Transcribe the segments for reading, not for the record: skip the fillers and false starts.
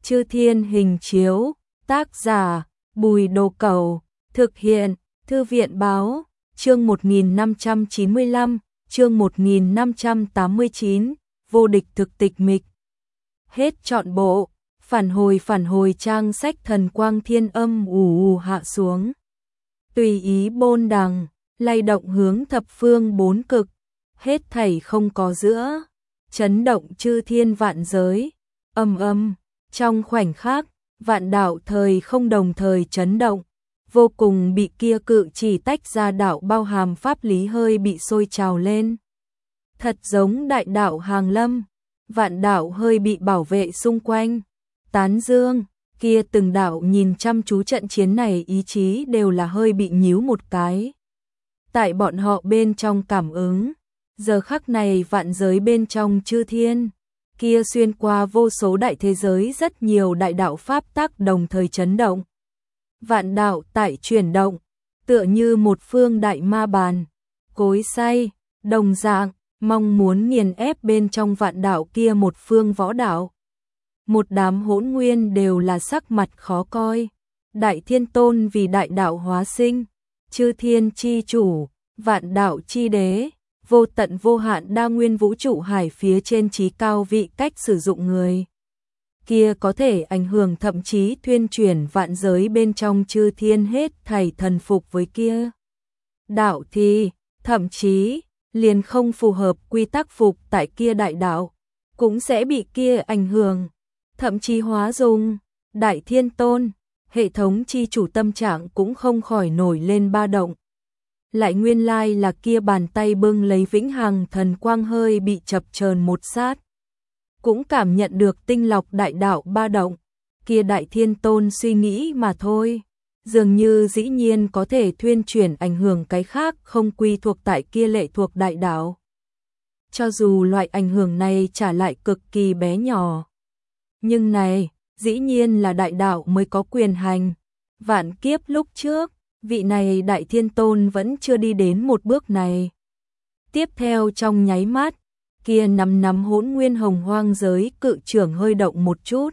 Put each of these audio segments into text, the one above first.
Chư Thiên hình chiếu, tác giả, Bùi Đồ Cẩu, thực hiện, Thư viện báo, chương 1595, chương 1589, vô địch thực tịch mịch. Hết trọn bộ, phản hồi trang sách thần quang thiên âm ù hạ xuống. Tùy ý bôn đằng, lay động hướng thập phương bốn cực, hết thảy không có giữa, chấn động chư thiên vạn giới, âm. Trong khoảnh khắc, vạn đạo thời không đồng thời chấn động, vô cùng bị kia cự chỉ tách ra đạo bao hàm pháp lý hơi bị sôi trào lên. Thật giống đại đạo hàng lâm, vạn đạo hơi bị bảo vệ xung quanh, tán dương, kia từng đạo nhìn chăm chú trận chiến này ý chí đều là hơi bị nhíu một cái. Tại bọn họ bên trong cảm ứng, giờ khắc này vạn giới bên trong chư thiên, kia xuyên qua vô số đại thế giới rất nhiều đại đạo pháp tắc đồng thời chấn động. Vạn đạo tại chuyển động, tựa như một phương đại ma bàn, cối xay, đồng dạng, mong muốn nghiền ép bên trong vạn đạo kia một phương võ đạo. Một đám hỗn nguyên đều là sắc mặt khó coi, Đại Thiên Tôn vì đại đạo hóa sinh, chư thiên chi chủ, vạn đạo chi đế, vô tận vô hạn đa nguyên vũ trụ hải phía trên trí cao vị cách sử dụng người. Kia có thể ảnh hưởng thậm chí thuyên chuyển vạn giới bên trong chư thiên hết thảy thần phục với kia. Đạo thì, thậm chí, liền không phù hợp quy tắc phục tại kia đại đạo, cũng sẽ bị kia ảnh hưởng, thậm chí hóa dung. Đại Thiên Tôn, hệ thống chi chủ tâm trạng cũng không khỏi nổi lên ba động. Lại nguyên lai là kia bàn tay bưng lấy vĩnh hằng thần quang hơi bị chập chờn một sát. Cũng cảm nhận được tinh lọc đại đạo ba động, kia Đại Thiên Tôn suy nghĩ mà thôi. Dường như dĩ nhiên có thể thuyên chuyển ảnh hưởng cái khác không quy thuộc tại kia lệ thuộc đại đạo. Cho dù loại ảnh hưởng này trả lại cực kỳ bé nhỏ. Nhưng này, dĩ nhiên là đại đạo mới có quyền hành. Vạn kiếp lúc trước, vị này Đại Thiên Tôn vẫn chưa đi đến một bước này. Tiếp theo trong nháy mắt, kia nắm hỗn nguyên hồng hoang giới cự trưởng hơi động một chút.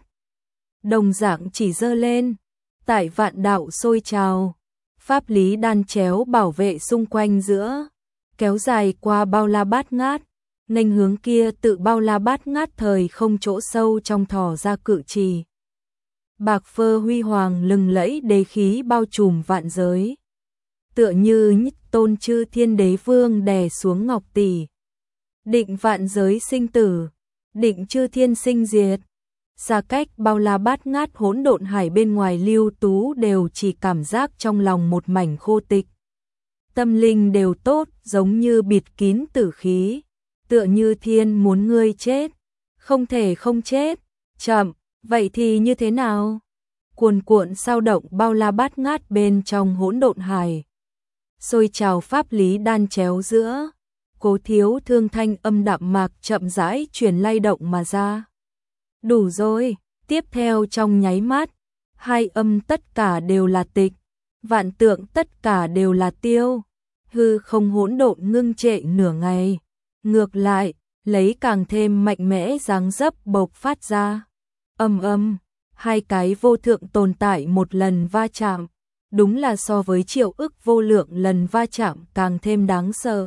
Đồng dạng chỉ giơ lên, tại vạn đạo sôi trào, pháp lý đan chéo bảo vệ xung quanh giữa, kéo dài qua bao la bát ngát, nghênh hướng kia tự bao la bát ngát thời không chỗ sâu trong thò ra cự trì. Bạc phơ huy hoàng lừng lẫy đế khí bao trùm vạn giới. Tựa như nhất tôn chư thiên đế vương đè xuống ngọc tỷ. Định vạn giới sinh tử, định chư thiên sinh diệt. Xa cách bao la bát ngát hỗn độn hải bên ngoài Lưu Tú đều chỉ cảm giác trong lòng một mảnh khô tịch. Tâm linh đều tốt, giống như bịt kín tử khí. Tựa như thiên muốn ngươi chết, không thể không chết. Chậm, vậy thì như thế nào? Cuồn cuộn sao động bao la bát ngát bên trong hỗn độn hải. Sôi trào pháp lý đan chéo giữa, Cố Thiếu Thương thanh âm đạm mạc chậm rãi truyền lay động mà ra. Đủ rồi, tiếp theo trong nháy mắt, hai âm tất cả đều là tịch, vạn tượng tất cả đều là tiêu. Hư không hỗn độn ngưng trệ nửa ngày, ngược lại, lấy càng thêm mạnh mẽ dáng dấp bộc phát ra. Âm, hai cái vô thượng tồn tại một lần va chạm, đúng là so với triệu ức vô lượng lần va chạm càng thêm đáng sợ.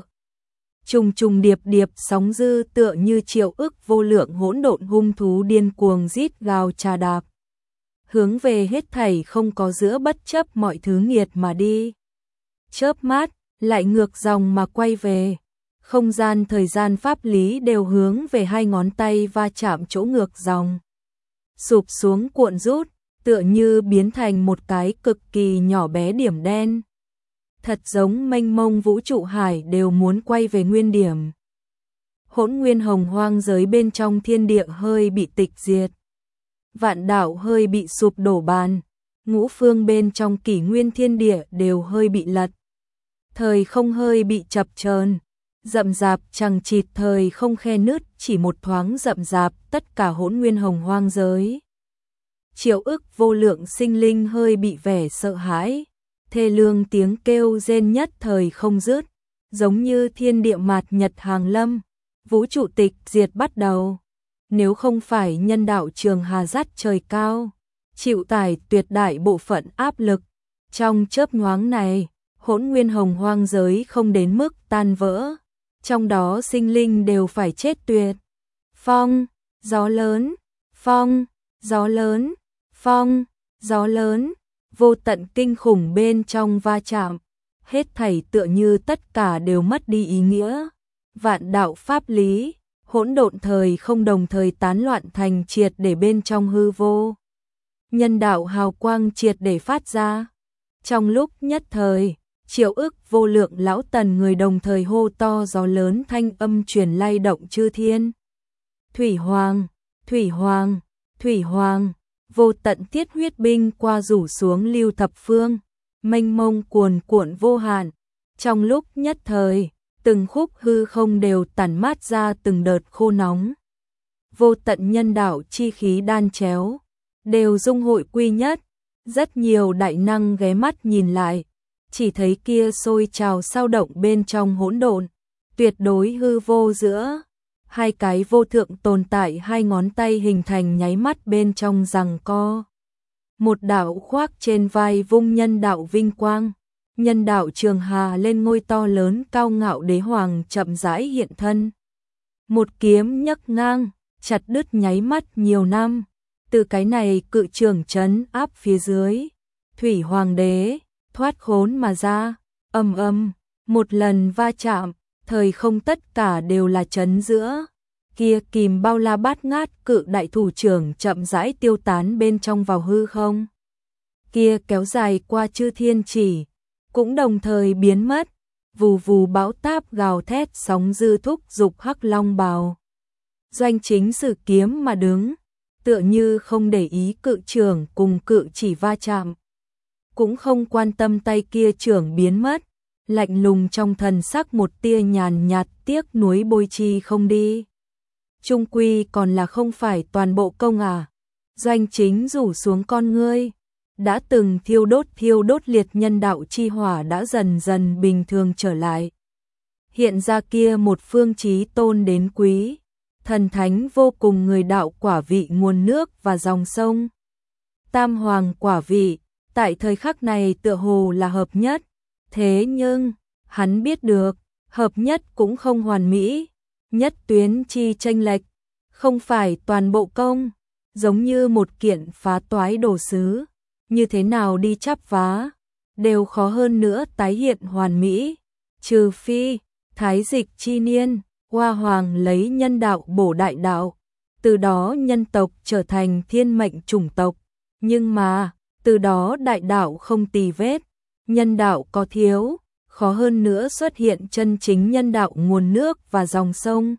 Trùng điệp sóng dư tựa như triệu ức vô lượng hỗn độn hung thú điên cuồng rít gào trà đạp. Hướng về hết thảy không có giữa bất chấp mọi thứ nghiệt mà đi. Chớp mắt, lại ngược dòng mà quay về. Không gian thời gian pháp lý đều hướng về hai ngón tay va chạm chỗ ngược dòng. Sụp xuống cuộn rút, tựa như biến thành một cái cực kỳ nhỏ bé điểm đen. Thật giống mênh mông vũ trụ hải đều muốn quay về nguyên điểm. Hỗn nguyên hồng hoang giới bên trong thiên địa hơi bị tịch diệt. Vạn đạo hơi bị sụp đổ bàn. Ngũ phương bên trong kỷ nguyên thiên địa đều hơi bị lật. Thời không hơi bị chập chờn, rậm rạp chằng chịt thời không khe nứt, chỉ một thoáng rậm rạp tất cả hỗn nguyên hồng hoang giới. Triệu ức vô lượng sinh linh hơi bị vẻ sợ hãi, thê lương tiếng kêu rên nhất thời không dứt, giống như thiên địa mạt nhật hàng lâm, vũ trụ tịch diệt bắt đầu. nếu không phải nhân đạo Trường Hà dắt trời cao, chịu tải tuyệt đại bộ phận áp lực, trong chớp nhoáng này, hỗn nguyên hồng hoang giới không đến mức tan vỡ, trong đó sinh linh đều phải chết tuyệt. Phong, gió lớn, phong, gió lớn, phong, gió lớn, vô tận kinh khủng bên trong va chạm, hết thảy tựa như tất cả đều mất đi ý nghĩa. Vạn đạo pháp lý, hỗn độn thời không đồng thời tán loạn thành triệt để bên trong hư vô. Nhân đạo hào quang triệt để phát ra. Trong lúc nhất thời, triệu ức vô lượng lão tần người đồng thời hô to gió lớn thanh âm truyền lay động chư thiên. Thủy Hoàng, Thủy Hoàng, Thủy Hoàng, vô tận thiết huyết binh qua rủ xuống lưu thập phương, mênh mông cuồn cuộn vô hạn. Trong lúc nhất thời, từng khúc hư không đều tản mát ra từng đợt khô nóng. Vô tận nhân đạo chi khí đan chéo, đều dung hội quy nhất. Rất nhiều đại năng ghé mắt nhìn lại, chỉ thấy kia sôi trào sao động bên trong hỗn độn, tuyệt đối hư vô giữa. Hai cái vô thượng tồn tại hai ngón tay hình thành nháy mắt bên trong giằng co. Một đạo khoác trên vai vung nhân đạo vinh quang, nhân đạo Trường Hà lên ngôi to lớn cao ngạo đế hoàng chậm rãi hiện thân. Một kiếm nhấc ngang, chặt đứt nháy mắt nhiều năm, từ cái này cự trường trấn áp phía dưới. Thủy Hoàng đế thoát khốn mà ra, ầm ầm, một lần va chạm, thời không tất cả đều là trấn giữa. Kia kìm bao la bát ngát cự đại thủ trưởng chậm rãi tiêu tán bên trong vào hư không. Kia kéo dài qua chư thiên chỉ, cũng đồng thời biến mất. Vù vù bão táp gào thét sóng dư thúc dục hắc long bào. Doanh Chính sử kiếm mà đứng, tựa như không để ý cự trưởng cùng cự chỉ va chạm. Cũng không quan tâm tay kia trưởng biến mất, lạnh lùng trong thần sắc một tia nhàn nhạt tiếc nuối bôi chi không đi. Trung quy còn là không phải toàn bộ công à. Doanh Chính rủ xuống con ngươi, đã từng thiêu đốt liệt nhân đạo chi hỏa đã dần dần bình thường trở lại. Hiện ra kia một phương chí tôn đến quý, thần thánh vô cùng người đạo quả vị nguồn nước và dòng sông. Tam hoàng quả vị, tại thời khắc này tựa hồ là hợp nhất, thế nhưng, hắn biết được, hợp nhất cũng không hoàn mỹ, nhất tuyến chi chênh lệch, không phải toàn bộ công, giống như một kiện phá toái đồ sứ, như thế nào đi chắp vá, đều khó hơn nữa tái hiện hoàn mỹ, trừ phi, thái dịch chi niên, Hoa Hoàng lấy nhân đạo bổ đại đạo, từ đó nhân tộc trở thành thiên mệnh chủng tộc, nhưng mà, từ đó đại đạo không tì vết, nhân đạo có thiếu, khó hơn nữa xuất hiện chân chính nhân đạo nguồn nước và dòng sông.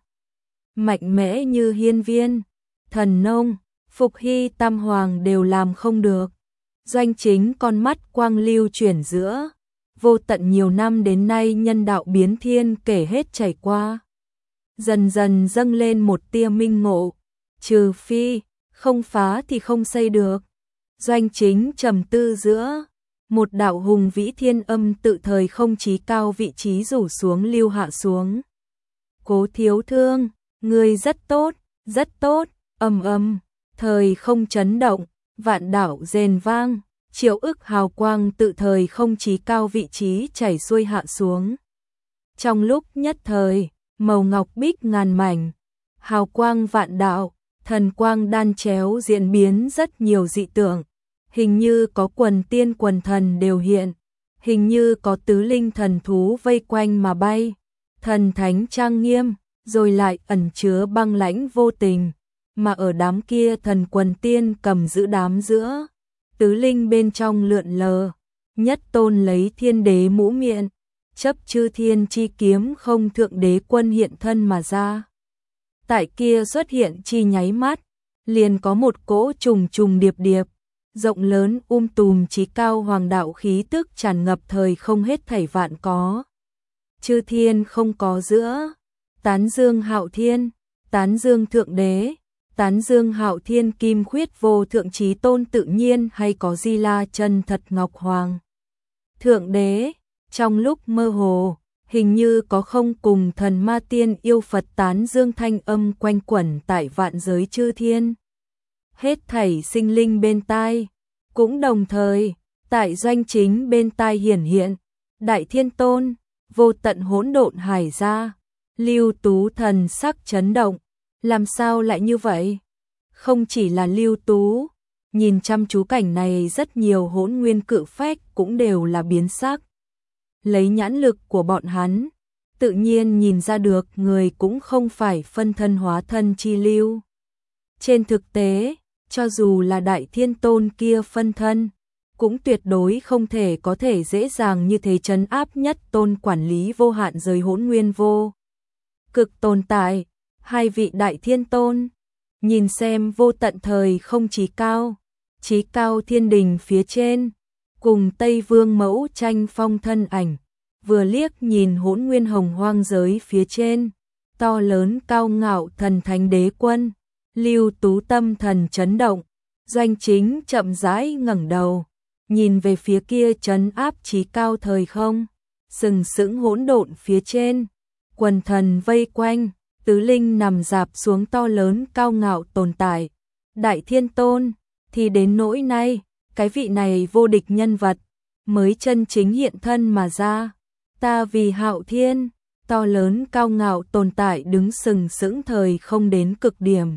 Mạnh mẽ như Hiên Viên, Thần Nông, Phục Hy Tam Hoàng đều làm không được. Doanh Chính con mắt quang lưu chuyển giữa, vô tận nhiều năm đến nay nhân đạo biến thiên kể hết trải qua. Dần dần dâng lên một tia minh ngộ, trừ phi, không phá thì không xây được. Doanh Chính trầm tư giữa, một đạo hùng vĩ thiên âm tự thời không chí cao vị trí rủ xuống lưu hạ xuống. Cố Thiếu Thương, ngươi rất tốt, ầm ầm, thời không chấn động, vạn đảo rền vang, triệu ức hào quang tự thời không chí cao vị trí chảy xuôi hạ xuống. Trong lúc nhất thời, màu ngọc bích ngàn mảnh, hào quang vạn đạo, thần quang đan chéo diễn biến rất nhiều dị tượng, hình như có quần tiên quần thần đều hiện, hình như có tứ linh thần thú vây quanh mà bay, thần thánh trang nghiêm, rồi lại ẩn chứa băng lãnh vô tình, mà ở đám kia thần quần tiên cầm giữ đám giữa, tứ linh bên trong lượn lờ, nhất tôn lấy thiên đế mũ miệng, chấp chư thiên chi kiếm không thượng đế quân hiện thân mà ra. Tại kia xuất hiện chi nháy mắt, liền có một cỗ trùng trùng điệp điệp, rộng lớn tùm chí cao hoàng đạo khí tức tràn ngập thời không hết thảy vạn có. Chư thiên không có giữa, tán dương hạo thiên, tán dương thượng đế, tán dương hạo thiên kim khuyết vô thượng chí tôn tự nhiên hay có di la chân thật ngọc hoàng. Thượng đế, trong lúc mơ hồ, hình như có không cùng thần ma tiên yêu Phật tán dương thanh âm quanh quẩn tại vạn giới chư thiên. Hết thảy sinh linh bên tai, cũng đồng thời, tại doanh chính bên tai hiển hiện, Đại Thiên Tôn, vô tận hỗn độn hải ra. Lưu Tú thần sắc chấn động, làm sao lại như vậy? Không chỉ là Lưu Tú, nhìn chăm chú cảnh này rất nhiều hỗn nguyên cự phách cũng đều là biến sắc. Lấy nhãn lực của bọn hắn, tự nhiên nhìn ra được người cũng không phải phân thân hóa thân chi lưu. Trên thực tế, cho dù là Đại Thiên Tôn kia phân thân, cũng tuyệt đối không thể có thể dễ dàng như thế trấn áp nhất tôn quản lý vô hạn giới hỗn nguyên vô cực tồn tại. Hai vị Đại Thiên Tôn, nhìn xem vô tận thời không chí cao thiên đình phía trên, cùng Tây Vương mẫu tranh phong thân ảnh, vừa liếc nhìn hỗn nguyên hồng hoang giới phía trên, to lớn cao ngạo thần thánh đế quân, Lưu Tú tâm thần chấn động, doanh chính chậm rãi ngẩng đầu, nhìn về phía kia trấn áp chí cao thời không, sừng sững hỗn độn phía trên, quần thần vây quanh, tứ linh nằm rạp xuống to lớn cao ngạo tồn tại. Đại Thiên Tôn, thì đến nỗi nay, cái vị này vô địch nhân vật, mới chân chính hiện thân mà ra. Ta vì Hạo Thiên, to lớn cao ngạo tồn tại đứng sừng sững thời không đến cực điểm.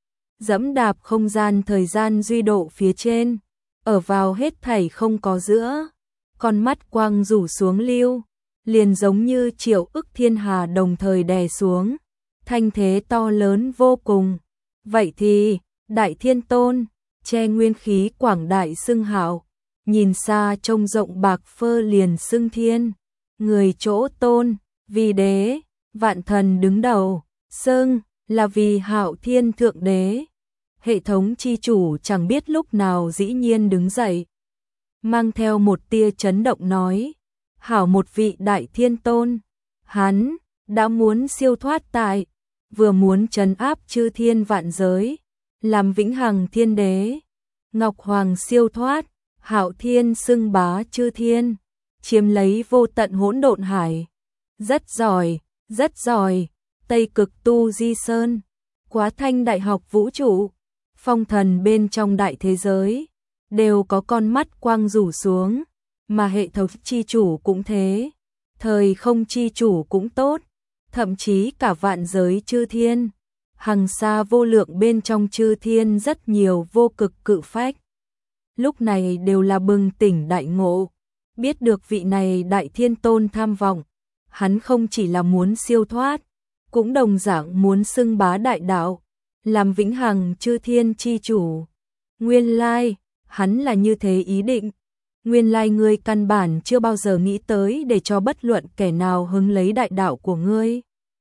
Dẫm đạp không gian thời gian duy độ phía trên, ở vào hết thảy không có giữa, con mắt quang rủ xuống lưu, liền giống như triệu ức thiên hà đồng thời đè xuống, thanh thế to lớn vô cùng. Vậy thì, Đại Thiên Tôn, che nguyên khí quảng đại xưng hào, nhìn xa trông rộng bạc phơ liền xưng thiên, người chỗ tôn, vì đế, vạn thần đứng đầu, xưng là vì Hạo Thiên thượng đế. Hệ thống chi chủ chẳng biết lúc nào dĩ nhiên đứng dậy, mang theo một tia chấn động nói, hảo một vị Đại Thiên Tôn, hắn đã muốn siêu thoát tại, vừa muốn trấn áp chư thiên vạn giới, làm vĩnh hằng thiên đế. Ngọc Hoàng siêu thoát, Hạo Thiên xưng bá chư thiên, chiếm lấy vô tận hỗn độn hải. Rất giỏi, rất giỏi. Tây Cực Tu Di Sơn, Quá Thanh Đại học vũ trụ, phong thần bên trong đại thế giới, đều có con mắt quang rủ xuống, mà hệ thống chi chủ cũng thế, thời không chi chủ cũng tốt, thậm chí cả vạn giới chư thiên, hằng xa vô lượng bên trong chư thiên rất nhiều vô cực cự phách. Lúc này đều là bừng tỉnh đại ngộ, biết được vị này Đại Thiên Tôn tham vọng, hắn không chỉ là muốn siêu thoát, cũng đồng dạng muốn xưng bá đại đạo, làm vĩnh hằng chư thiên chi chủ. Nguyên lai, hắn là như thế ý định. Nguyên lai ngươi căn bản chưa bao giờ nghĩ tới để cho bất luận kẻ nào hứng lấy đại đạo của ngươi.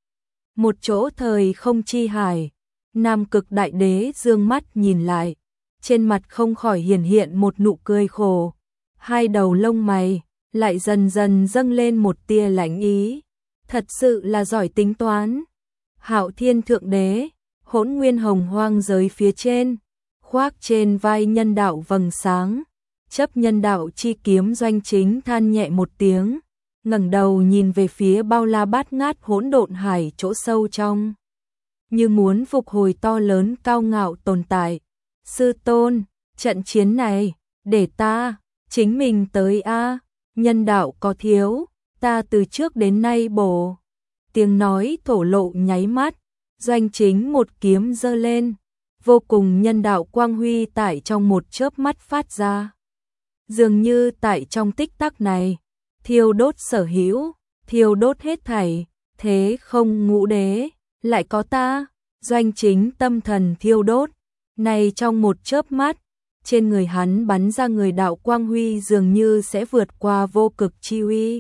Một chỗ thời không chi hải, Nam Cực Đại Đế dương mắt nhìn lại, trên mặt không khỏi hiển hiện một nụ cười khổ, hai đầu lông mày lại dần dần dâng lên một tia lãnh ý, thật sự là giỏi tính toán. Hạo Thiên thượng đế, hỗn nguyên hồng hoang giới phía trên, khoác trên vai nhân đạo vầng sáng, chấp nhân đạo chi kiếm doanh chính than nhẹ một tiếng, ngẩng đầu nhìn về phía bao la bát ngát hỗn độn hải chỗ sâu trong, như muốn phục hồi to lớn cao ngạo tồn tại. Sư tôn, trận chiến này, để ta, chính mình tới a, nhân đạo có thiếu, ta từ trước đến nay bổ. Tiếng nói thổ lộ nháy mắt, doanh chính một kiếm giơ lên, vô cùng nhân đạo quang huy tại trong một chớp mắt phát ra. Dường như tại trong tích tắc này, thiêu đốt sở hữu, thiêu đốt hết thảy, thế không ngũ đế, lại có ta. Doanh chính tâm thần thiêu đốt, này trong một chớp mắt, trên người hắn bắn ra người đạo quang huy dường như sẽ vượt qua vô cực chi uy,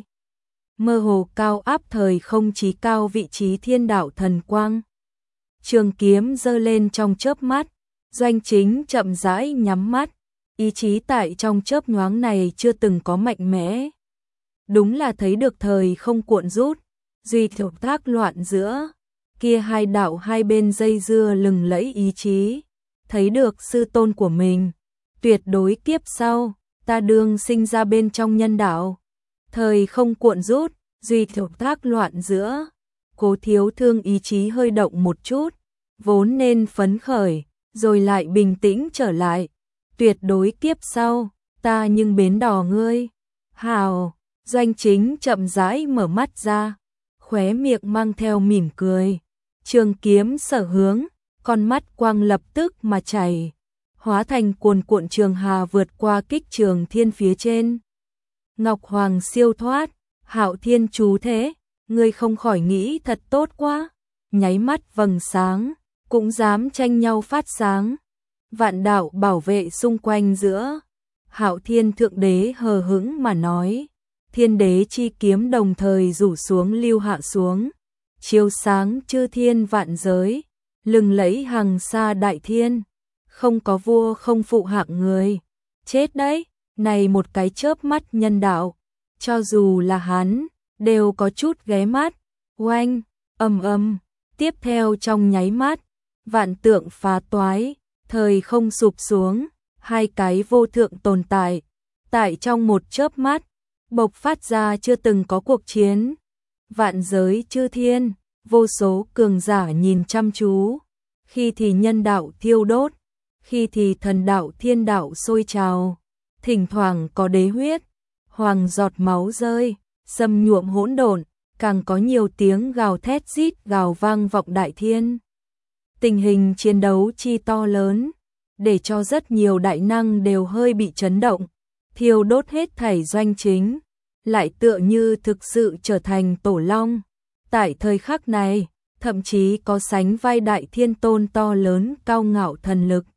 mơ hồ cao áp thời không chí cao vị trí thiên đạo thần quang. Trường kiếm giơ lên trong chớp mắt, doanh chính chậm rãi nhắm mắt, ý chí tại trong chớp nhoáng này chưa từng có mạnh mẽ. Đúng là thấy được thời không cuộn rút, duy thượng thác loạn giữa, kia hai đạo hai bên dây dưa lừng lẫy ý chí, thấy được sư tôn của mình, tuyệt đối kiếp sau, ta đương sinh ra bên trong nhân đạo. Thời không cuộn rút, duy thượng tác loạn giữa. Cố Thiếu Thương ý chí hơi động một chút, vốn nên phấn khởi, rồi lại bình tĩnh trở lại. Tuyệt đối kiếp sau, ta nhưng bến đò ngươi. Hào, Doanh Chính chậm rãi mở mắt ra, khóe miệng mang theo mỉm cười. Trường kiếm sở hướng, con mắt quang lập tức mà chảy, hóa thành cuồn cuộn trường hà vượt qua kích trường thiên phía trên. Ngọc Hoàng siêu thoát, Hạo Thiên chú thế, ngươi không khỏi nghĩ thật tốt quá. Nháy mắt vầng sáng, cũng dám tranh nhau phát sáng. Vạn đạo bảo vệ xung quanh giữa. Hạo Thiên Thượng Đế hờ hững mà nói. Thiên đế chi kiếm đồng thời rủ xuống lưu hạ xuống. Chiếu sáng chư thiên vạn giới, lừng lẫy hằng xa đại thiên. Không có vua không phụ hạng người. Chết đấy, này một cái chớp mắt nhân đạo. Cho dù là hắn, đều có chút ghé mắt. Oanh, ầm, tiếp theo trong nháy mắt, vạn tượng phá toái, thời không sụp xuống, hai cái vô thượng tồn tại. Tại trong một chớp mắt, bộc phát ra chưa từng có cuộc chiến. Vạn giới chư thiên, vô số cường giả nhìn chăm chú. Khi thì nhân đạo thiêu đốt, khi thì thần đạo thiên đạo sôi trào. Thỉnh thoảng có đế huyết, hoàng giọt máu rơi, xâm nhuộm hỗn độn, càng có nhiều tiếng gào thét rít gào vang vọng đại thiên. Tình hình chiến đấu chi to lớn, để cho rất nhiều đại năng đều hơi bị chấn động. Thiêu đốt hết thảy Doanh Chính, lại tựa như thực sự trở thành tổ long. Tại thời khắc này, thậm chí có sánh vai đại thiên tôn to lớn cao ngạo thần lực.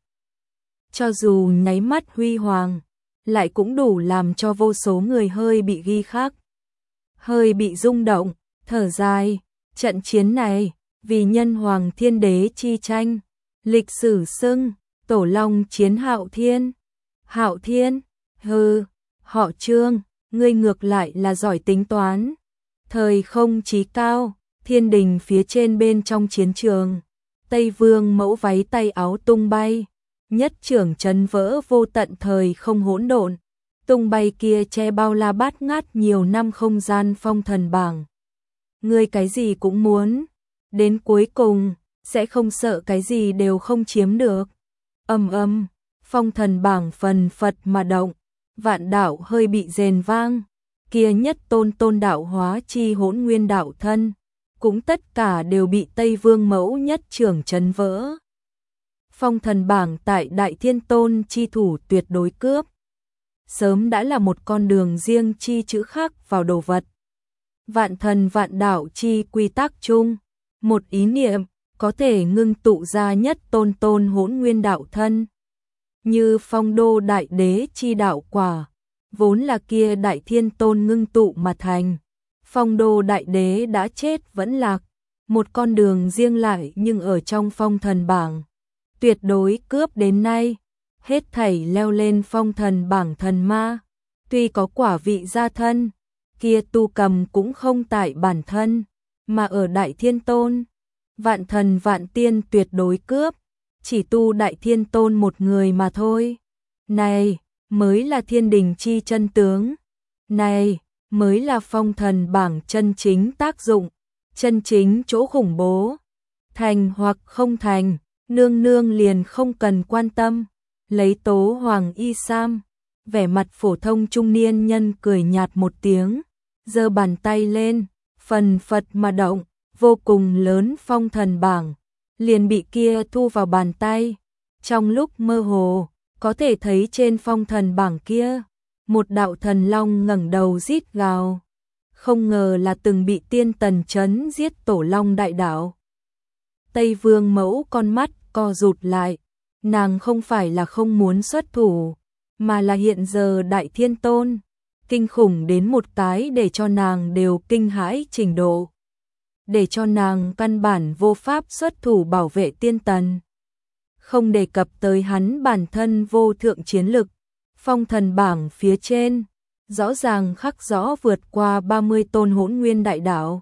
Cho dù nháy mắt huy hoàng, lại cũng đủ làm cho vô số người hơi bị ghi khắc, hơi bị rung động, thở dài. Trận chiến này, vì nhân hoàng thiên đế chi tranh, lịch sử xưng, tổ long chiến Hạo Thiên. Hạo Thiên, hừ, họ Trương, ngươi ngược lại là giỏi tính toán. Thời không chí cao, thiên đình phía trên bên trong chiến trường, Tây Vương Mẫu váy tay áo tung bay, nhất trưởng chấn vỡ vô tận thời không hỗn độn. Tung bay kia che bao la bát ngát nhiều năm không gian phong thần bảng. Ngươi cái gì cũng muốn, đến cuối cùng sẽ không sợ cái gì đều không chiếm được. Ầm, phong thần bảng phần phật mà động, vạn đạo hơi bị rền vang. Kia nhất tôn đạo hóa chi hỗn nguyên đạo thân, cũng tất cả đều bị Tây Vương Mẫu nhất trưởng chấn vỡ. Phong thần bảng tại Đại Thiên Tôn chi thủ tuyệt đối cướp, sớm đã là một con đường riêng chi chữ khắc vào đồ vật. Vạn thần vạn đạo chi quy tắc chung, một ý niệm có thể ngưng tụ ra nhất tôn hỗn nguyên đạo thân. Như Phong Đô Đại Đế chi đạo quả, vốn là kia Đại Thiên Tôn ngưng tụ mà thành. Phong Đô Đại Đế đã chết vẫn lạc, một con đường riêng lại nhưng ở trong phong thần bảng, tuyệt đối cướp đến nay. Hết thảy leo lên phong thần bảng thần ma, tuy có quả vị gia thân, kia tu cầm cũng không tại bản thân, mà ở Đại Thiên Tôn. Vạn thần vạn tiên tuyệt đối cướp, chỉ tu Đại Thiên Tôn một người mà thôi. Này mới là thiên đình chi chân tướng, này mới là phong thần bảng chân chính tác dụng, chân chính chỗ khủng bố. Thành hoặc không thành, nương nương liền không cần quan tâm. Lấy tố hoàng y sam, vẻ mặt phổ thông trung niên nhân cười nhạt một tiếng, giơ bàn tay lên, phần phật mà động, vô cùng lớn phong thần bảng, liền bị kia thu vào bàn tay. Trong lúc mơ hồ, có thể thấy trên phong thần bảng kia, một đạo thần long ngẩng đầu rít gào. Không ngờ là từng bị tiên tần trấn giết tổ long đại đạo. Tây Vương Mẫu con mắt co rụt lại. Nàng không phải là không muốn xuất thủ, mà là hiện giờ Đại Thiên Tôn kinh khủng đến một cái để cho nàng đều kinh hãi trình độ, để cho nàng căn bản vô pháp xuất thủ bảo vệ tiên tần. Không đề cập tới hắn bản thân vô thượng chiến lực, phong thần bảng phía trên rõ ràng khắc rõ vượt qua 30 tôn hỗn nguyên đại đạo,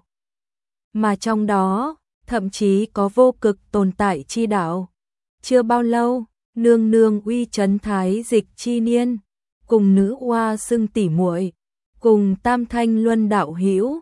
mà trong đó thậm chí có vô cực tồn tại chi đạo. Chưa bao lâu, nương nương uy chấn thái dịch chi niên, cùng nữ oa xưng tỉ muội, cùng tam thanh luân đạo hữu,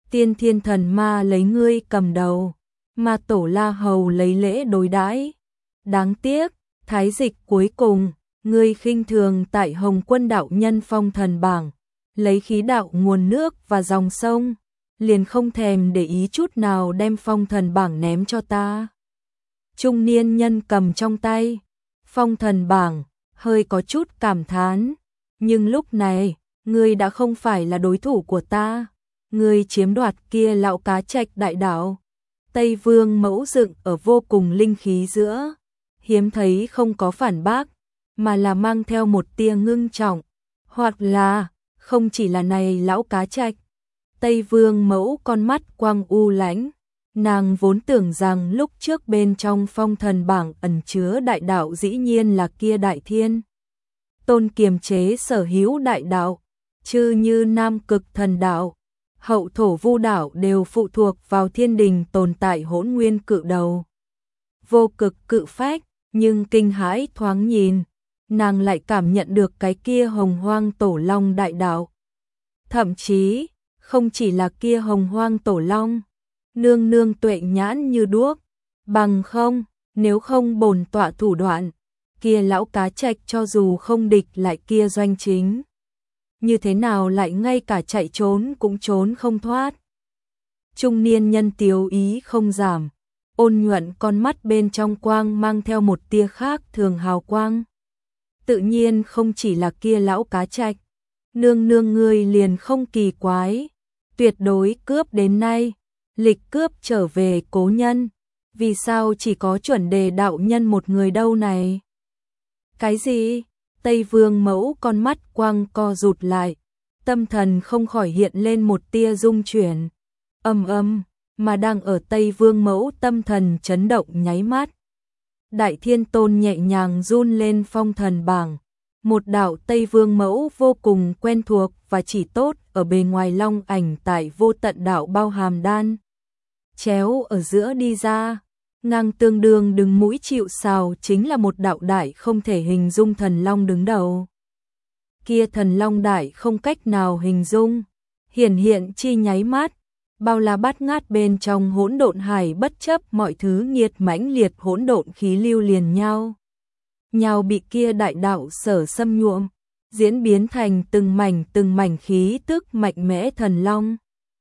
Tiên Thiên Thần Ma lấy ngươi cầm đầu, mà Tổ La Hầu lấy lễ đối đãi. Đáng tiếc, thái dịch cuối cùng, ngươi khinh thường tại Hồng Quân đạo nhân phong thần bảng, lấy khí đạo nguồn nước và dòng sông, liền không thèm để ý chút nào đem phong thần bảng ném cho ta. Trung niên nhân cầm trong tay phong thần bảng, hơi có chút cảm thán, nhưng lúc này, ngươi đã không phải là đối thủ của ta. Ngươi chiếm đoạt kia lão cá trạch đại đạo. Tây Vương Mẫu dựng ở vô cùng linh khí giữa, hiếm thấy không có phản bác, mà là mang theo một tia ngưng trọng, hoặc là không chỉ là này lão cá trạch. Tây Vương Mẫu con mắt quang u lãnh, nàng vốn tưởng rằng lúc trước bên trong phong thần bảng ẩn chứa đại đạo dĩ nhiên là kia Đại Thiên Tôn kiềm chế sở hữu đại đạo, chứ như Nam Cực Thần đạo, Hậu Thổ Vu đạo đều phụ thuộc vào thiên đình tồn tại hỗn nguyên cự đầu. Vô cực cự phách, nhưng kinh hãi thoáng nhìn, nàng lại cảm nhận được cái kia hồng hoang tổ long đại đạo. Thậm chí, không chỉ là kia hồng hoang tổ long, nương nương tuệ nhãn như đuốc, bằng không, nếu không bổn tọa thủ đoạn, kia lão cá trạch cho dù không địch lại kia doanh chính, như thế nào lại ngay cả chạy trốn cũng trốn không thoát. Trung niên nhân tiếu ý không giảm, ôn nhuận con mắt bên trong quang mang theo một tia khác thường hào quang. Tự nhiên không chỉ là kia lão cá trạch, nương nương ngươi liền không kỳ quái, tuyệt đối cướp đến nay, lịch cướp trở về cố nhân, vì sao chỉ có chuẩn đề đạo nhân một người đâu này? Cái gì? Tây Vương Mẫu con mắt quang co rụt lại, tâm thần không khỏi hiện lên một tia rung chuyển. Mà đang ở Tây Vương Mẫu tâm thần chấn động nháy mắt. Đại Thiên Tôn nhẹ nhàng run lên phong thần bảng, một đạo Tây Vương Mẫu vô cùng quen thuộc và chỉ tốt ở bề ngoài long ảnh tại vô tận đạo bao hàm đan. Chéo ở giữa đi ra, ngang tương đương đứng mũi chịu sào chính là một đạo đại không thể hình dung thần long đứng đầu. Kia thần long đại không cách nào hình dung, hiển hiện chi nháy mắt, bao la bát ngát bên trong hỗn độn hải bất chấp mọi thứ nghiệt mãnh liệt hỗn độn khí lưu liền nhau. Nhau bị kia đại đạo sở xâm nhuộm, diễn biến thành từng mảnh khí tức mạnh mẽ thần long.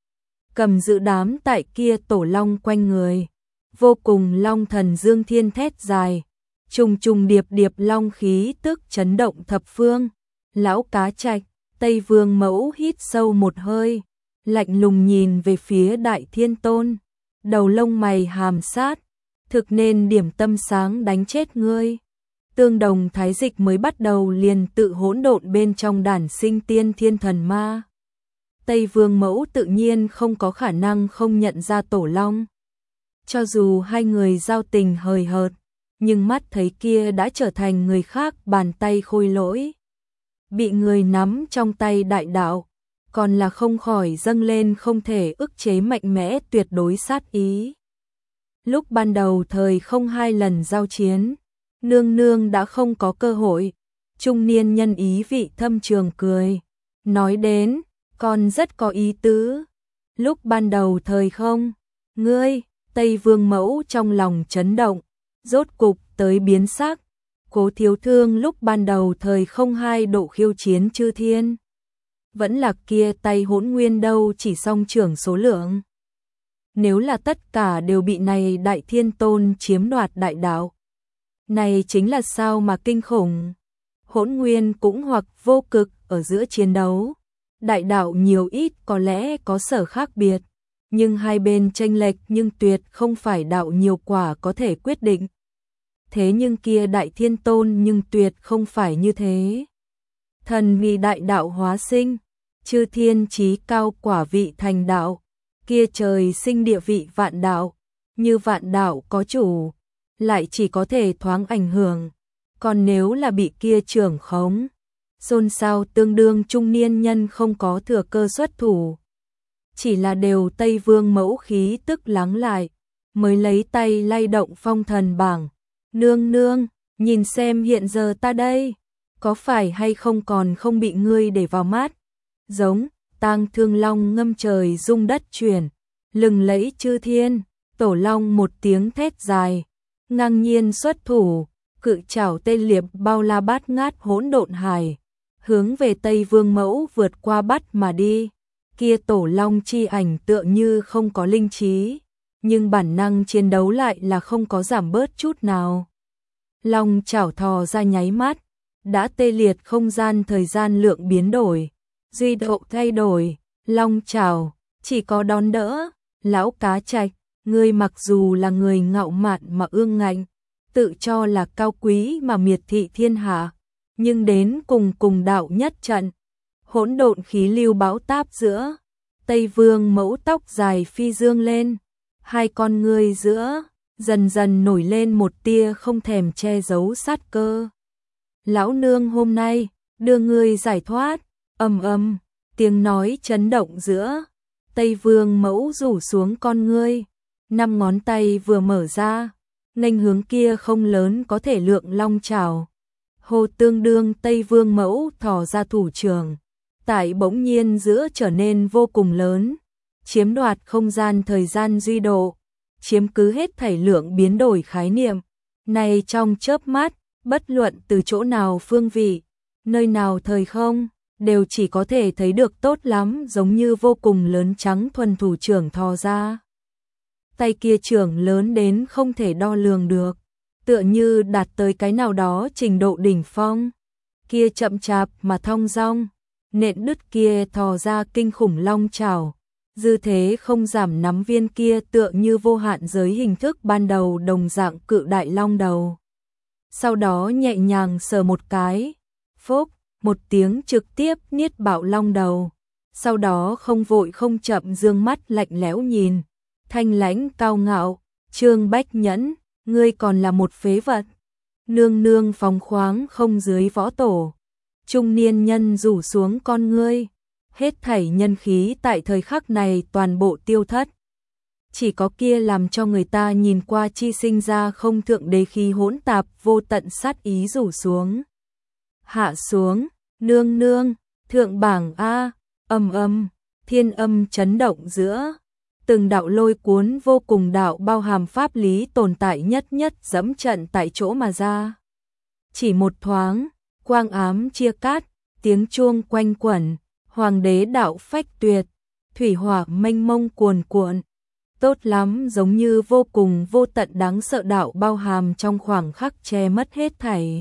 Cầm giữ đám tại kia tổ long quanh người, vô cùng long thần dương thiên thét dài, trùng trùng điệp điệp long khí tức chấn động thập phương. Lão cá trạch, Tây Vương Mẫu hít sâu một hơi, lạnh lùng nhìn về phía Đại Thiên Tôn, đầu lông mày hàm sát, thực nên điểm tâm sáng đánh chết ngươi. Tương đồng thái dịch mới bắt đầu liền tự hỗn độn bên trong đản sinh tiên thiên thần ma. Tây Vương Mẫu tự nhiên không có khả năng không nhận ra tổ long. Cho dù hai người giao tình hời hợt, nhưng mắt thấy kia đã trở thành người khác bàn tay khôi lỗi. Bị người nắm trong tay đại đạo, còn là không khỏi dâng lên không thể ức chế mạnh mẽ tuyệt đối sát ý. Lúc ban đầu thời không hai lần giao chiến, nương nương đã không có cơ hội, trung niên nhân ý vị thâm trường cười, nói đến, còn rất có ý tứ. Lúc ban đầu thời không, ngươi, Tây Vương Mẫu trong lòng chấn động, rốt cục tới biến sắc. Cố Thiếu Thương lúc ban đầu thời không hai độ khiêu chiến chư thiên, vẫn là kia tay hỗn nguyên đâu chỉ song trưởng số lượng. Nếu là tất cả đều bị này Đại Thiên Tôn chiếm đoạt đại đạo, này chính là sao mà kinh khủng. Hỗn nguyên cũng hoặc vô cực ở giữa chiến đấu, đại đạo nhiều ít có lẽ có sở khác biệt, nhưng hai bên chênh lệch nhưng tuyệt không phải đạo nhiều quả có thể quyết định. Thế nhưng kia Đại Thiên Tôn nhưng tuyệt không phải như thế. Thần vì đại đạo hóa sinh, chư thiên chí cao quả vị thành đạo, kia trời sinh địa vị vạn đạo, như vạn đạo có chủ, lại chỉ có thể thoáng ảnh hưởng, còn nếu là bị kia trưởng khống, xôn xao tương đương trung niên nhân không có thừa cơ xuất thủ. Chỉ là đều Tây Vương Mẫu khí tức lắng lại, mới lấy tay lay động phong thần bảng. Nương nương, nhìn xem hiện giờ ta đây, có phải hay không còn không bị ngươi để vào mắt. Giống, tang thương long ngâm trời rung đất chuyển, lừng lẫy chư thiên, tổ long một tiếng thét dài, ngang nhiên xuất thủ, cự trảo tê liệp bao la bát ngát hỗn độn hải, hướng về Tây Vương Mẫu vượt qua bắt mà đi. Kia tổ long chi ảnh tựa như không có linh trí, nhưng bản năng chiến đấu lại là không có giảm bớt chút nào. Long chảo thò ra nháy mắt, đã tê liệt không gian thời gian lượng biến đổi, duy độ thay đổi, long chảo, chỉ có đón đỡ, lão cá trạch, ngươi mặc dù là người ngạo mạn mà ương ngạnh, tự cho là cao quý mà miệt thị thiên hạ, nhưng đến cùng đạo nhất trận, hỗn độn khí lưu bão táp giữa, Tây Vương Mẫu tóc dài phi dương lên, hai con ngươi giữa dần dần nổi lên một tia không thèm che giấu sát cơ. Lão nương hôm nay đưa ngươi giải thoát, ầm tiếng nói chấn động giữa, Tây Vương Mẫu rủ xuống con ngươi, 5 ngón tay vừa mở ra, nghênh hướng kia không lớn có thể lượng long chảo. Hồ tương đương Tây Vương Mẫu thò ra thủ trưởng, tại bỗng nhiên giữa trở nên vô cùng lớn, chiếm đoạt không gian thời gian duy độ, chiếm cứ hết thảy lượng biến đổi khái niệm. Này trong chớp mắt, bất luận từ chỗ nào phương vị, nơi nào thời không, đều chỉ có thể thấy được tốt lắm, giống như vô cùng lớn trắng thuần thủ trưởng thò ra. Tay kia trưởng lớn đến không thể đo lường được, tựa như đạt tới cái nào đó trình độ đỉnh phong. Kia chậm chạp mà thong dong, nện đứt kia thò ra kinh khủng long chảo, dư thế không giảm nắm viên kia tựa như vô hạn giới hình thức ban đầu đồng dạng cự đại long đầu. Sau đó nhẹ nhàng sờ một cái, phốc, một tiếng trực tiếp niết bạo long đầu. Sau đó không vội không chậm dương mắt lạnh lẽo nhìn, thanh lãnh cao ngạo, Trương Bách Nhẫn, ngươi còn là một phế vật. Nương nương phóng khoáng không dưới võ tổ. Trung niên nhân rủ xuống con ngươi, hết thảy nhân khí tại thời khắc này toàn bộ tiêu thất. Chỉ có kia làm cho người ta nhìn qua chi sinh ra không thượng đế khí hỗn tạp vô tận sát ý rủ xuống. Hạ xuống, nương nương, thượng bảng A, thiên âm chấn động giữa. Từng đạo lôi cuốn vô cùng đạo bao hàm pháp lý tồn tại nhất dẫm trận tại chỗ mà ra. Chỉ một thoáng, quang ám chia cát, tiếng chuông quanh quẩn, hoàng đế đạo phách tuyệt, thủy hỏa mênh mông cuồn cuộn. Tốt lắm, giống như vô cùng vô tận đáng sợ đạo bao hàm trong khoảng khắc che mất hết thảy.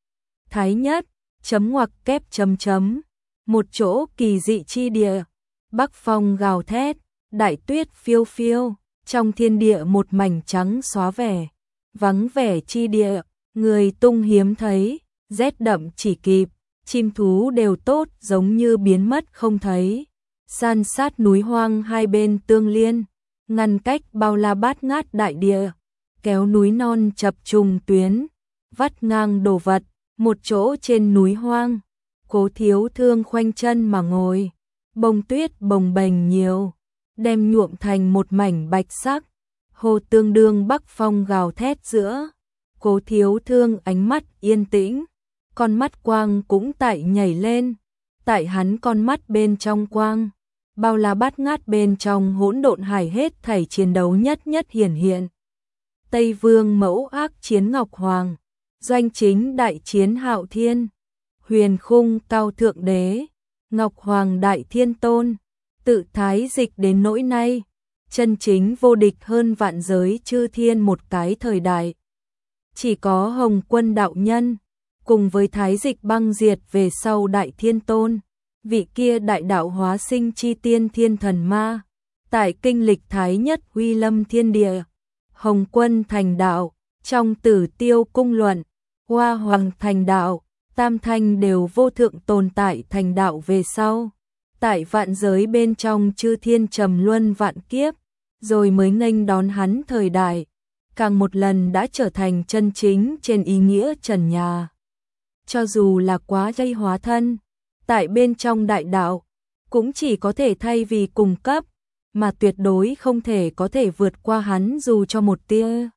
Thái nhất, chấm ngoặc kép chấm, một chỗ kỳ dị chi địa, bắc phong gào thét, đại tuyết phiêu phiêu, trong thiên địa một mảnh trắng xóa vẻ, vắng vẻ chi địa, người tung hiếm thấy, rét đậm chỉ kịp, chim thú đều tốt giống như biến mất không thấy. San sát núi hoang hai bên tương liên, ngăn cách bao la bát ngát đại địa, kéo núi non chập trùng tuyến, vắt ngang đồ vật, một chỗ trên núi hoang, Cố Thiếu Thương khoanh chân mà ngồi, bông tuyết bồng bềnh nhiều, đem nhuộm thành một mảnh bạch sắc. Hồ tương đương bắc phong gào thét giữa, Cố Thiếu Thương ánh mắt yên tĩnh, con mắt quang cũng tại nhảy lên, tại hắn con mắt bên trong quang, bao la bát ngát bên trong hỗn độn hải hết thảy chiến đấu nhất hiển hiện. Tây Vương Mẫu ác chiến Ngọc Hoàng, doanh chính đại chiến Hạo Thiên, huyền khung cao thượng đế, Ngọc Hoàng đại thiên tôn, tự thái dịch đến nỗi nay, chân chính vô địch hơn vạn giới chư thiên một cái thời đại. Chỉ có Hồng Quân đạo nhân, cùng với thái dịch băng diệt về sau đại thiên tôn, vị kia đại đạo hóa sinh chi tiên thiên thần ma, tại kinh lịch thái nhất huy lâm thiên địa, Hồng Quân thành đạo, trong Tử Tiêu cung luận, Hoa Hoàng thành đạo, Tam Thanh đều vô thượng tồn tại thành đạo về sau, tại vạn giới bên trong chư thiên trầm luân vạn kiếp, rồi mới nghênh đón hắn thời đại, càng một lần đã trở thành chân chính trên ý nghĩa trần nhà. Cho dù là quá dây hóa thân, tại bên trong đại đạo, cũng chỉ có thể thay vì cùng cấp, mà tuyệt đối không thể có thể vượt qua hắn dù cho một tia.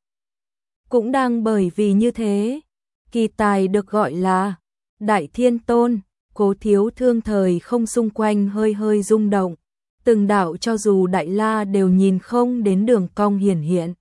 Cũng đang bởi vì như thế, kỳ tài được gọi là Đại Thiên Tôn, Cố Thiếu Thương thời không xung quanh hơi hơi rung động, từng đạo cho dù Đại La đều nhìn không đến đường cong hiển hiện.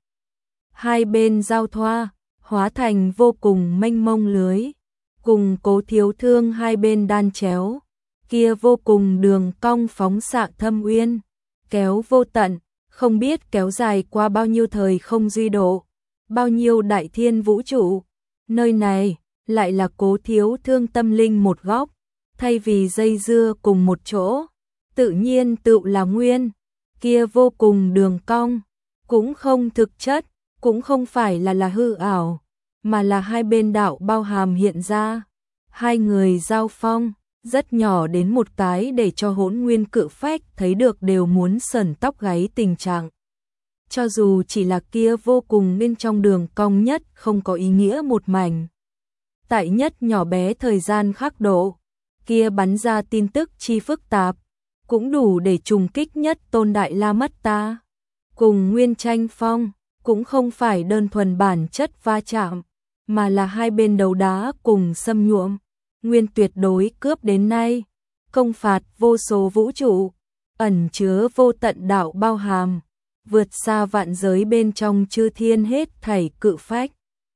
Hai bên giao thoa, hóa thành vô cùng mênh mông lưới, cùng Cố Thiếu Thương hai bên đan chéo, kia vô cùng đường cong phóng xạ thâm uyên, kéo vô tận, không biết kéo dài qua bao nhiêu thời không duy độ, bao nhiêu đại thiên vũ trụ. Nơi này lại là Cố Thiếu Thương tâm linh một góc, thay vì dây dưa cùng một chỗ, tự nhiên tự là nguyên, kia vô cùng đường cong, cũng không thực chất, cũng không phải là hư ảo, mà là hai bên đạo bao hàm hiện ra. Hai người giao phong, rất nhỏ đến một cái để cho Hỗn Nguyên Cự Phách thấy được đều muốn sởn tóc gáy tình trạng. Cho dù chỉ là kia vô cùng bên trong đường cong nhất không có ý nghĩa một mảnh. Tại nhất nhỏ bé thời gian khắc độ, kia bắn ra tin tức chi phức tạp, cũng đủ để trùng kích nhất tôn Đại La mất ta. Cùng Nguyên tranh phong, cũng không phải đơn thuần bản chất va chạm, mà là hai bên đấu đá cùng xâm nhuộm. Nguyên tuyệt đối cướp đến nay, công phạt vô số vũ trụ, ẩn chứa vô tận đạo bao hàm, vượt xa vạn giới bên trong chư thiên hết thảy cự phách.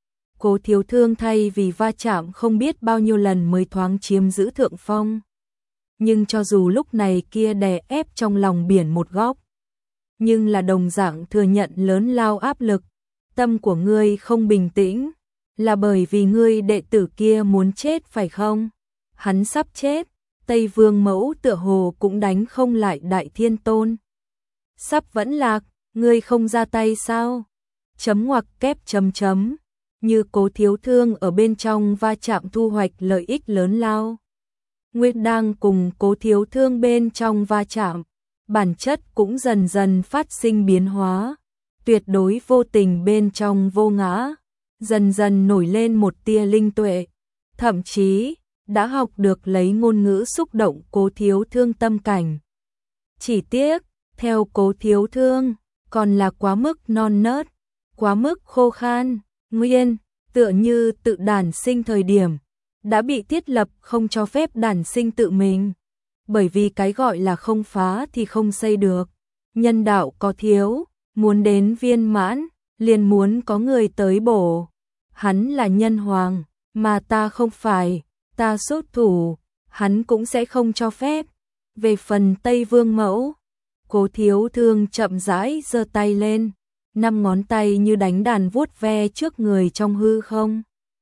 Cố Thiếu Thương thay vì va chạm không biết bao nhiêu lần mới thoáng chiếm giữ thượng phong. Nhưng cho dù lúc này kia đè ép trong lòng biển một góc, nhưng là đồng dạng thừa nhận lớn lao áp lực. Tâm của ngươi không bình tĩnh, là bởi vì ngươi đệ tử kia muốn chết phải không? Hắn sắp chết, Tây Vương Mẫu tựa hồ cũng đánh không lại Đại Thiên Tôn. Sắp vẫn lạc, ngươi không ra tay sao? Chấm ngoặc kép chấm chấm, như Cố Thiếu Thương ở bên trong va chạm thu hoạch lợi ích lớn lao. Nguyên đang cùng Cố Thiếu Thương bên trong va chạm, bản chất cũng dần dần phát sinh biến hóa, tuyệt đối vô tình bên trong vô ngã, dần dần nổi lên một tia linh tuệ, thậm chí đã học được lấy ngôn ngữ xúc động Cố Thiếu Thương tâm cảnh. Chỉ tiếc, theo Cố Thiếu Thương, còn là quá mức non nớt, quá mức khô khan, nguyên, tựa như tự đản sinh thời điểm, đã bị thiết lập không cho phép đản sinh tự mình. Bởi vì cái gọi là không phá thì không xây được, nhân đạo có thiếu, muốn đến viên mãn, liền muốn có người tới bổ. Hắn là nhân hoàng, mà ta không phải, ta xuất thủ, hắn cũng sẽ không cho phép. Về phần Tây Vương Mẫu, Cố Thiếu Thương chậm rãi giơ tay lên, 5 ngón tay như đánh đàn vuốt ve trước người trong hư không.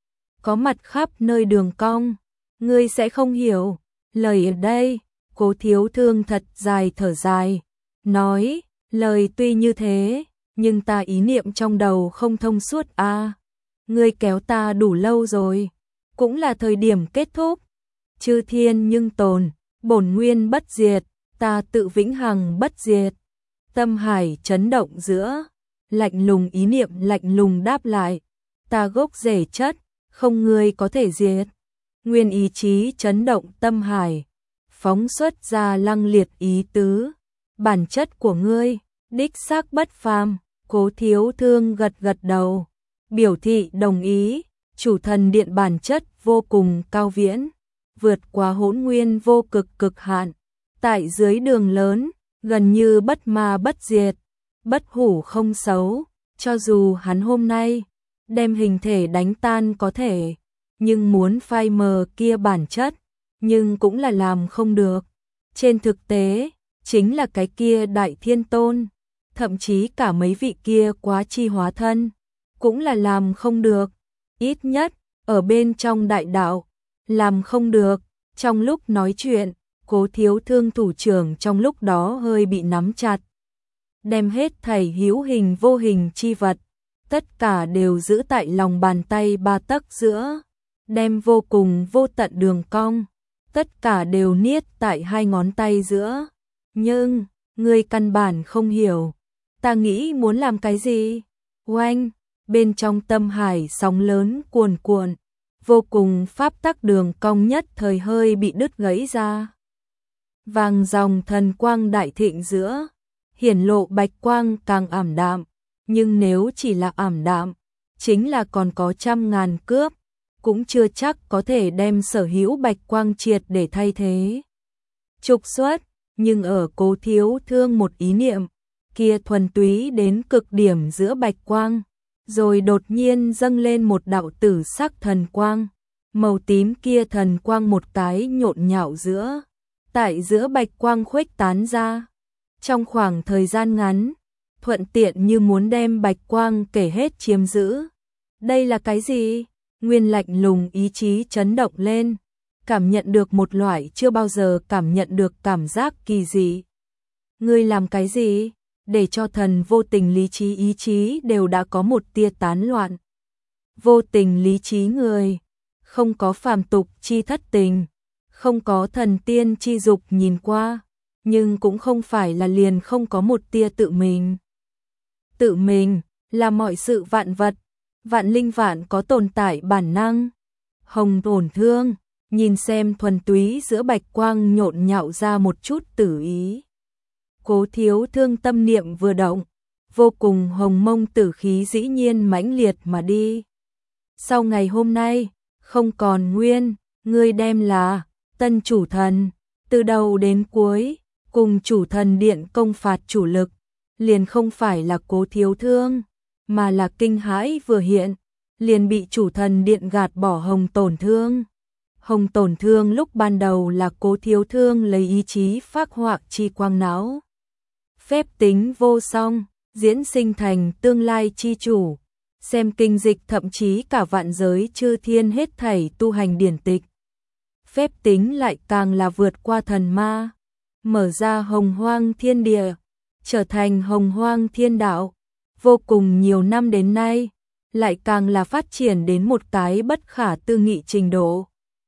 Có mặt khắp nơi đường cong, ngươi sẽ không hiểu, lời ở đây. Cố Thiếu Thương thật dài thở dài, nói, lời tuy như thế, nhưng ta ý niệm trong đầu không thông suốt a. Ngươi kéo ta đủ lâu rồi, cũng là thời điểm kết thúc. Chư thiên nhưng tồn, bổn nguyên bất diệt, ta tự vĩnh hằng bất diệt. Tâm hải chấn động giữa, lạnh lùng ý niệm lạnh lùng đáp lại, ta gốc rễ chất, không ngươi có thể diệt. Nguyên ý chí chấn động tâm hải, phóng xuất ra lăng liệt ý tứ, bản chất của ngươi, đích xác bất phàm. Cố Thiếu Thương gật gật đầu, biểu thị đồng ý, chủ thần điện bản chất vô cùng cao viễn, vượt qua hỗn nguyên vô cực cực hạn, tại dưới đường lớn, gần như bất ma bất diệt, bất hủ không xấu, cho dù hắn hôm nay đem hình thể đánh tan có thể, nhưng muốn phai mờ kia bản chất, nhưng cũng là làm không được. Trên thực tế, chính là cái kia Đại Thiên Tôn, thậm chí cả mấy vị kia quá chi hóa thân, cũng là làm không được. Ít nhất, ở bên trong đại đạo, làm không được. Trong lúc nói chuyện, Cố Thiếu Thương thủ trưởng trong lúc đó hơi bị nắm chặt. Đem hết thảy hữu hình vô hình chi vật, tất cả đều giữ tại lòng bàn tay 3 tấc giữa, đem vô cùng vô tận đường cong, tất cả đều niết tại 2 ngón tay giữa. Nhưng, ngươi căn bản không hiểu, ta nghĩ muốn làm cái gì? Oanh, bên trong tâm hải sóng lớn cuồn cuộn, vô cùng pháp tắc đường cong nhất thời hơi bị đứt gãy ra. Vàng dòng thần quang đại thịnh giữa, hiển lộ bạch quang càng ảm đạm, nhưng nếu chỉ là ảm đạm, chính là còn có trăm ngàn cướp, cũng chưa chắc có thể đem sở hữu bạch quang triệt để thay thế. Trục xuất, nhưng ở Cố Thiếu Thương một ý niệm, kia thuần túy đến cực điểm giữa bạch quang, rồi đột nhiên dâng lên một đạo tử sắc thần quang, màu tím kia thần quang một cái nhộn nhạo tại giữa bạch quang khuếch tán ra. Trong khoảng thời gian ngắn, thuận tiện như muốn đem bạch quang kể hết chiếm giữ. Đây là cái gì? Nguyên lạnh lùng ý chí chấn động lên, cảm nhận được một loại chưa bao giờ cảm nhận được cảm giác kỳ dị. Ngươi làm cái gì? Để cho thần vô tình lý trí ý chí đều đã có một tia tán loạn. Vô tình lý trí người, không có phàm tục chi thất tình, không có thần tiên chi dục nhìn qua, nhưng cũng không phải là liền không có một tia tự mình. Tự mình là mọi sự vạn vật, vạn linh vạn có tồn tại bản năng. Hồng Tổn Thương, nhìn xem thuần túy giữa bạch quang nhộn nhạo ra một chút tử ý. Cố Thiếu Thương tâm niệm vừa động, vô cùng hồng mông tử khí dĩ nhiên mãnh liệt mà đi. Sau ngày hôm nay, không còn Nguyên, ngươi đem là tân chủ thần, từ đầu đến cuối, cùng chủ thần điện công phạt chủ lực, liền không phải là Cố Thiếu Thương, mà là kinh hãi vừa hiện, liền bị chủ thần điện gạt bỏ Hồng Tổn Thương. Hồng Tổn Thương lúc ban đầu là Cố Thiếu Thương lấy ý chí phác họa chi quang não. Phép tính vô song, diễn sinh thành tương lai chi chủ, xem kinh dịch thậm chí cả vạn giới chư thiên hết thảy tu hành điển tịch. Phép tính lại càng là vượt qua thần ma, mở ra hồng hoang thiên địa, trở thành hồng hoang thiên đạo, vô cùng nhiều năm đến nay, lại càng là phát triển đến một cái bất khả tư nghị trình độ.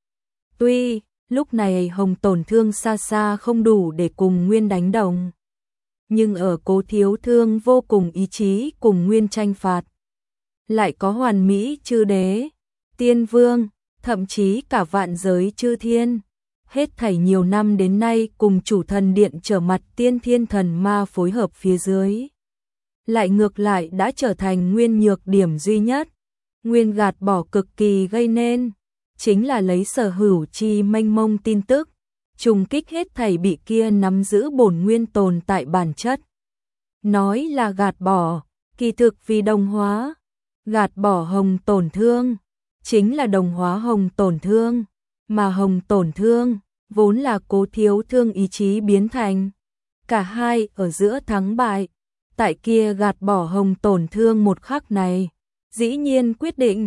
Tuy, lúc này Hồng Tổn Thương xa xa không đủ để cùng Nguyên đánh đồng, nhưng ở Cố Thiếu Thương vô cùng ý chí cùng Nguyên tranh phạt, lại có hoàn mỹ chư đế, tiên vương, thậm chí cả vạn giới chư thiên, hết thảy nhiều năm đến nay cùng chủ thần điện trở mặt tiên thiên thần ma phối hợp phía dưới. Lại ngược lại đã trở thành Nguyên nhược điểm duy nhất. Nguyên gạt bỏ cực kỳ gây nên, chính là lấy sở hữu chi mênh mông tin tức, trùng kích hết thảy bị kia nắm giữ bổn nguyên tồn tại bản chất. Nói là gạt bỏ, kỳ thực vì đồng hóa, gạt bỏ Hồng Tổn Thương, chính là đồng hóa Hồng Tổn Thương, mà Hồng Tổn Thương vốn là Cố Thiếu Thương ý chí biến thành. Cả hai ở giữa thắng bại, tại kia gạt bỏ Hồng Tổn Thương một khắc này, dĩ nhiên quyết định,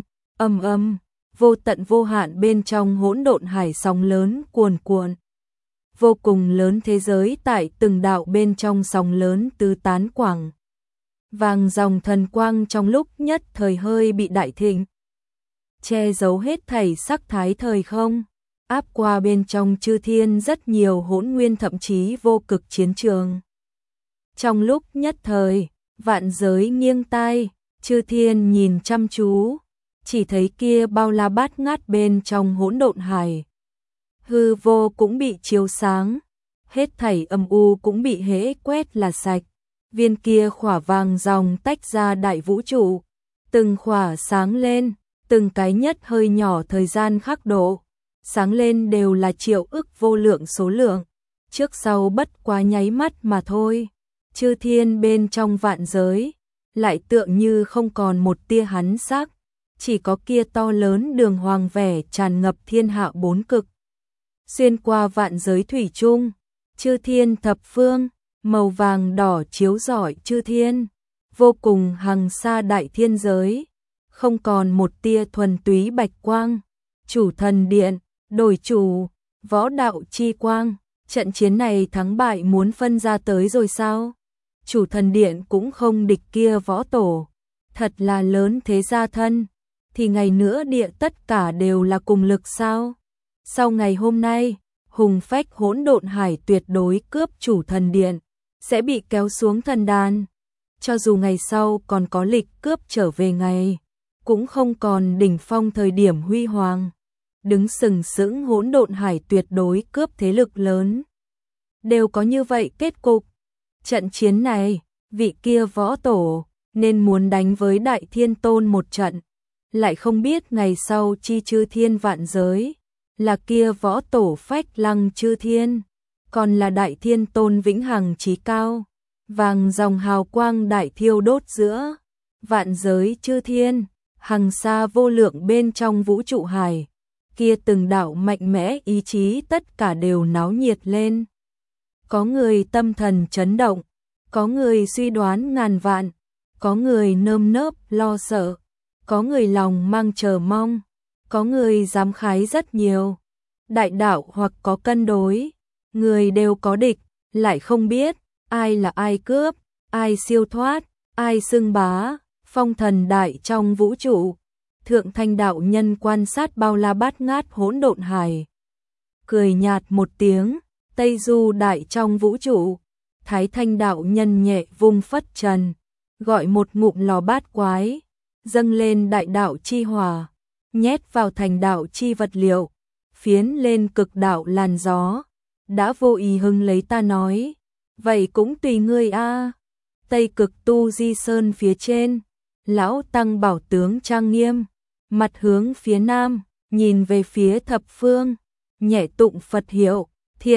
vô tận vô hạn bên trong hỗn độn hải sóng lớn cuồn cuộn. Vô cùng lớn thế giới tại từng đạo bên trong sóng lớn tứ tán quảng. Vàng dòng thần quang trong lúc nhất thời hơi bị đại thịnh, che giấu hết thảy sắc thái thời không, áp qua bên trong chư thiên rất nhiều hỗn nguyên thậm chí vô cực chiến trường. Trong lúc nhất thời, vạn giới nghiêng tai, chư thiên nhìn chăm chú, chỉ thấy kia bao la bát ngát bên trong hỗn độn hải. Hư vô cũng bị chiếu sáng, hết thảy âm u cũng bị hễ quét là sạch. Viên kia khỏa vàng dòng tách ra đại vũ trụ, từng khỏa sáng lên, từng cái nhất hơi nhỏ thời gian khắc độ, sáng lên đều là triệu ức vô lượng số lượng, trước sau bất quá nháy mắt mà thôi. Chư thiên bên trong vạn giới, lại tượng như không còn một tia hắn sắc, chỉ có kia to lớn đường hoàng vẻ tràn ngập thiên hạ bốn cực. Xuyên qua vạn giới thủy chung, chư thiên thập phương, màu vàng đỏ chiếu rọi chư thiên, vô cùng hằng xa đại thiên giới, không còn một tia thuần túy bạch quang. Chủ thần điện, đổi chủ, võ đạo chi quang, trận chiến này thắng bại muốn phân ra tới rồi sao? Chủ thần điện cũng không địch kia võ tổ, thật là lớn thế gia thân, thì ngày nữa địa tất cả đều là cùng lực sao? Sau ngày hôm nay, hùng phách hỗn độn hải tuyệt đối cướp chủ thần điện, sẽ bị kéo xuống thần đàn. Cho dù ngày sau còn có lịch cướp trở về ngày, cũng không còn đỉnh phong thời điểm huy hoàng. Đứng sừng sững hỗn độn hải tuyệt đối cướp thế lực lớn. Đều có như vậy kết cục. Trận chiến này, vị kia võ tổ, nên muốn đánh với Đại Thiên Tôn một trận. lại không biết ngày sau chi chư thiên vạn giới, là kia võ tổ phách lăng chư thiên, còn là đại thiên tôn vĩnh hằng chí cao, vàng dòng hào quang đại thiêu đốt giữa vạn giới chư thiên, hằng xa vô lượng bên trong vũ trụ hải, kia từng đạo mạnh mẽ ý chí tất cả đều náo nhiệt lên. Có người tâm thần chấn động, có người suy đoán ngàn vạn, có người nơm nớp lo sợ, có người lòng mang chờ mong, có người dám khái rất nhiều. Đại đạo hoặc có cân đối, người đều có địch, lại không biết ai là ai cướp, ai siêu thoát, ai xưng bá, phong thần đại trong vũ trụ. Thượng Thanh đạo nhân quan sát bao la bát ngát hỗn độn hải, cười nhạt một tiếng, Tây Du đại trong vũ trụ. Thái Thanh đạo nhân nhẹ vung phất trần, gọi một ngụm lò bát quái, dâng lên đại đạo chi hỏa, nhét vào thành đạo chi vật liệu, phiến lên cực đạo làn gió, đã vô ý hưng lấy ta nói, vậy cũng tùy ngươi a. Tây cực tu di sơn phía trên, lão tăng bảo tướng trang nghiêm, mặt hướng phía nam, nhìn về phía thập phương, nhẹ tụng Phật hiệu,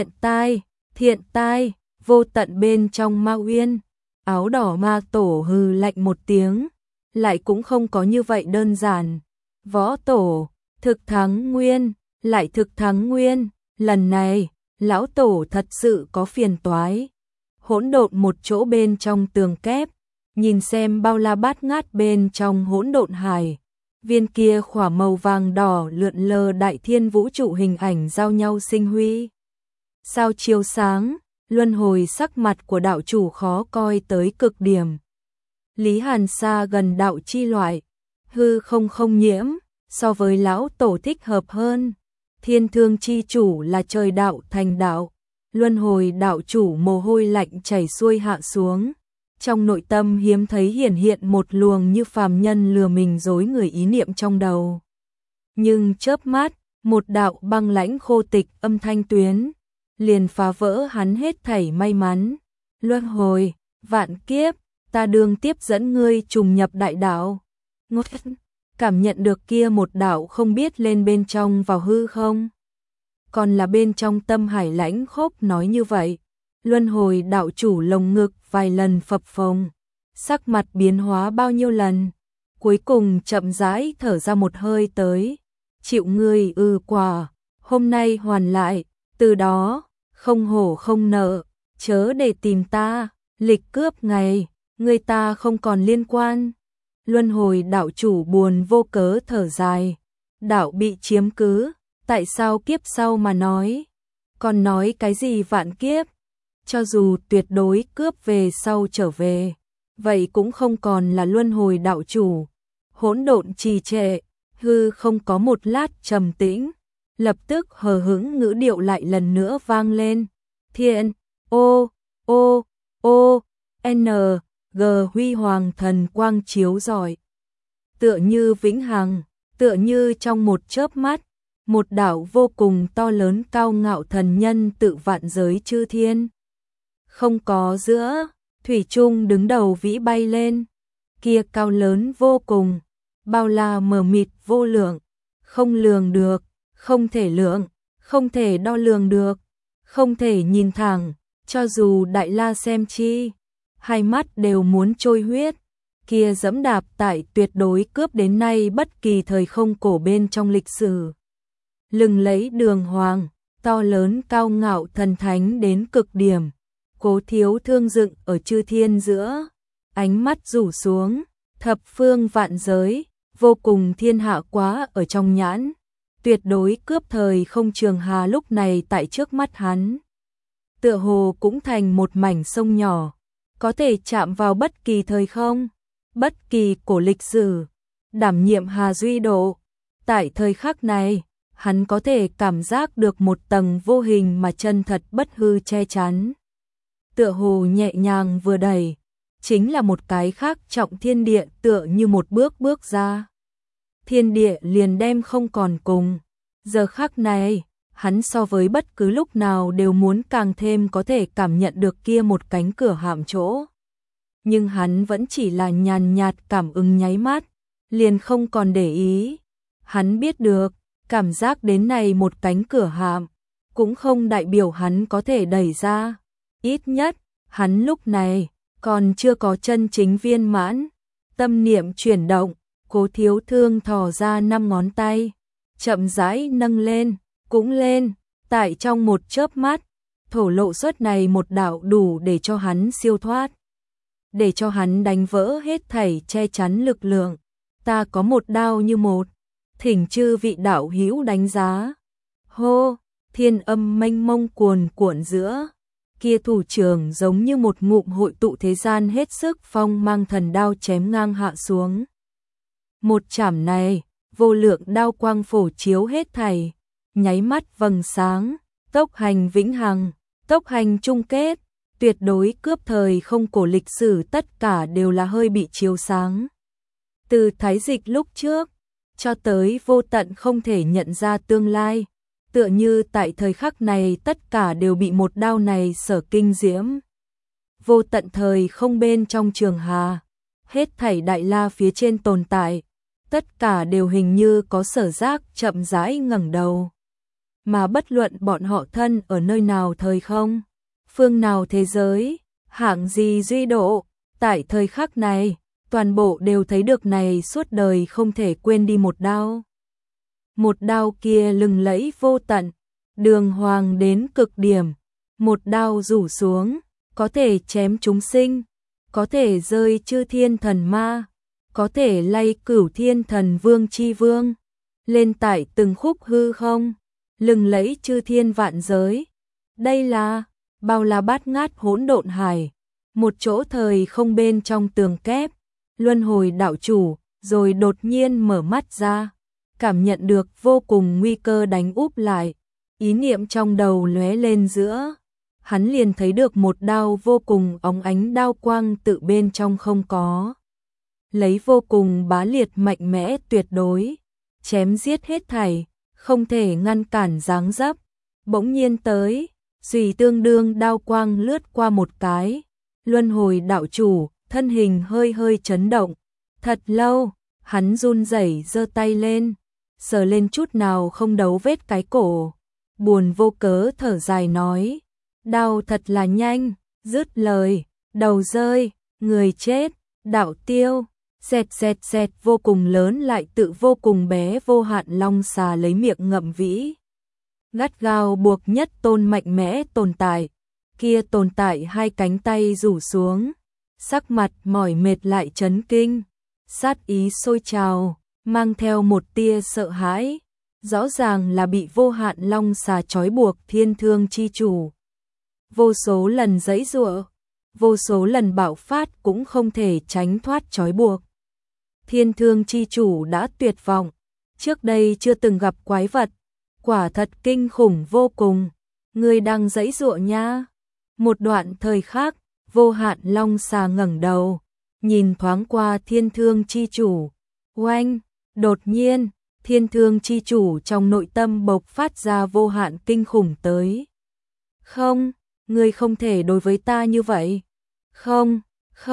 thiện tai, vô tận bên trong ma uyên. Áo đỏ ma tổ hừ lạnh một tiếng, lại cũng không có như vậy đơn giản. Võ tổ, thực thắng nguyên, lại thực thắng nguyên, lần này, lão tổ thật sự có phiền toái. Hỗn độn một chỗ bên trong tường kép, nhìn xem bao la bát ngát bên trong hỗn độn hải. Viên kia khỏa màu vàng đỏ lượn lờ đại thiên vũ trụ hình ảnh giao nhau sinh huy. Sao chiếu sáng, luân hồi sắc mặt của đạo chủ khó coi tới cực điểm. Lý Hàn xa gần đạo chi loại, hư không nhiễm, so với lão tổ thích hợp hơn. Thiên thương chi chủ là trời đạo thành đạo, luân hồi đạo chủ mồ hôi lạnh chảy xuôi hạ xuống. Trong nội tâm hiếm thấy hiển hiện một luồng như phàm nhân lừa mình dối người ý niệm trong đầu. Nhưng chớp mắt, một đạo băng lãnh khô tịch âm thanh tuyến, liền phá vỡ hắn hết thảy may mắn. Luân hồi, vạn kiếp, ta đương tiếp dẫn ngươi trùng nhập đại đạo. Ngốt cảm nhận được kia một đạo không biết lên bên trong vào hư không. Còn là bên trong tâm hải lãnh khốc nói như vậy. Luân hồi đạo chủ lồng ngực vài lần phập phồng, sắc mặt biến hóa bao nhiêu lần, cuối cùng chậm rãi thở ra một hơi tới, chịu ngươi quả, hôm nay hoàn lại, từ đó, không hổ không nợ, chớ để tìm ta, lịch cướp ngày, người ta không còn liên quan. Luân hồi đạo chủ buồn vô cớ thở dài, đạo bị chiếm cứ, tại sao kiếp sau mà nói, còn nói cái gì vạn kiếp? Cho dù tuyệt đối cướp về sau trở về, vậy cũng không còn là luân hồi đạo chủ. Hỗn độn trì trệ, hư không có một lát trầm tĩnh, lập tức hờ hững ngữ điệu lại lần nữa vang lên. Thiên, n, g huy hoàng thần quang chiếu rọi. Tựa như vĩnh hằng, tựa như trong một chớp mắt, một đạo vô cùng to lớn cao ngạo thần nhân tự vạn giới chư thiên. Không có giữa, thủy chung đứng đầu vĩ bay lên, kia cao lớn vô cùng, bao la mờ mịt vô lượng, không lường được, không thể lượng, không thể đo lường được, không thể nhìn thẳng, cho dù đại la xem chi, hai mắt đều muốn trôi huyết, kia dẫm đạp tại tuyệt đối cướp đến nay bất kỳ thời không cổ bên trong lịch sử. Lừng lấy đường hoàng, to lớn cao ngạo thần thánh đến cực điểm. Cố thiếu thương dựng ở chư thiên giữa, ánh mắt rủ xuống, thập phương vạn giới, vô cùng thiên hạ quá ở trong nhãn, tuyệt đối cướp thời không trường hà lúc này tại trước mắt hắn. Tựa hồ cũng thành một mảnh sông nhỏ, có thể chạm vào bất kỳ thời không, bất kỳ cổ lịch sử, đảm nhiệm hà duy độ. Tại thời khắc này, hắn có thể cảm giác được một tầng vô hình mà chân thật bất hư che chắn. Tựa hồ nhẹ nhàng vừa đẩy, chính là một cái khác trọng thiên địa tựa như một bước bước ra. Thiên địa liền đem không còn cùng. Giờ khắc này, hắn so với bất cứ lúc nào đều muốn càng thêm có thể cảm nhận được kia một cánh cửa hạm chỗ. Nhưng hắn vẫn chỉ là nhàn nhạt cảm ứng nháy mắt, liền không còn để ý. Hắn biết được, cảm giác đến này một cánh cửa hạm, cũng không đại biểu hắn có thể đẩy ra. Ít nhất, hắn lúc này, còn chưa có chân chính viên mãn. Tâm niệm chuyển động, Cố Thiếu Thương thò ra 5 ngón tay, chậm rãi nâng lên, cũng lên, tại trong một chớp mắt, thổ lộ xuất này một đạo đủ để cho hắn siêu thoát. Để cho hắn đánh vỡ hết thảy che chắn lực lượng. Ta có một đao như một, thỉnh chư vị đạo hữu đánh giá. Hô, thiên âm mênh mông cuồn cuộn giữa. Kia thủ trưởng giống như một ngụm hội tụ thế gian hết sức phong mang thần đao chém ngang hạ xuống. Một chảm này, vô lượng đao quang phổ chiếu hết thảy, nháy mắt vầng sáng, tốc hành vĩnh hằng, tốc hành chung kết, tuyệt đối cướp thời không cổ lịch sử, tất cả đều là hơi bị chiếu sáng. Từ thái dịch lúc trước, cho tới vô tận không thể nhận ra tương lai, tựa như tại thời khắc này tất cả đều bị một đao này sở kinh diễm. Vô tận thời không bên trong trường hà, hết thảy đại la phía trên tồn tại, tất cả đều hình như có sở giác chậm rãi ngẩng đầu. Mà bất luận bọn họ thân ở nơi nào thời không, phương nào thế giới, hạng gì duy độ, tại thời khắc này, toàn bộ đều thấy được này suốt đời không thể quên đi một đao. Một đao kia lừng lẫy vô tận, đường hoàng đến cực điểm, một đao rủ xuống, có thể chém chúng sinh, có thể rơi chư thiên thần ma, có thể lay cửu thiên thần vương chi vương, lên tại từng khúc hư không, lừng lẫy chư thiên vạn giới. Đây là bao la bát ngát hỗn độn hải, một chỗ thời không bên trong tường kép. Luân hồi đạo chủ, rồi đột nhiên mở mắt ra, cảm nhận được vô cùng nguy cơ đánh úp lại, ý niệm trong đầu lóe lên giữa. Hắn liền thấy được một đao vô cùng óng ánh đao quang tự bên trong không có. Lấy vô cùng bá liệt mạnh mẽ tuyệt đối, chém giết hết thảy, không thể ngăn cản dáng dấp. Bỗng nhiên tới, dùy tương đương đao quang lướt qua một cái, luân hồi đạo chủ, thân hình hơi hơi chấn động. Thật lâu, hắn run rẩy giơ tay lên, sờ lên chút nào không đấu vết cái cổ. Buồn vô cớ thở dài nói, đau thật là nhanh, dứt lời, đầu rơi, người chết, đạo tiêu, xẹt vô cùng lớn lại tự vô cùng bé vô hạn long xà lấy miệng ngậm vĩ. Gắt gao buộc nhất tôn mạnh mẽ tồn tại, kia tồn tại hai cánh tay rủ xuống, sắc mặt mỏi mệt lại chấn kinh, sát ý sôi trào, mang theo một tia sợ hãi, rõ ràng là bị vô hạn long xà trói buộc thiên thương chi chủ. Vô số lần giãy giụa, vô số lần bạo phát cũng không thể tránh thoát trói buộc. Thiên thương chi chủ đã tuyệt vọng, trước đây chưa từng gặp quái vật, quả thật kinh khủng vô cùng. Ngươi đang giãy giụa nha. Một đoạn thời khác, vô hạn long xà ngẩng đầu, nhìn thoáng qua thiên thương chi chủ. Oanh, đột nhiên, thiên thương chi chủ trong nội tâm bộc phát ra vô hạn kinh khủng tới. Không, ngươi không thể đối với ta như vậy. Không,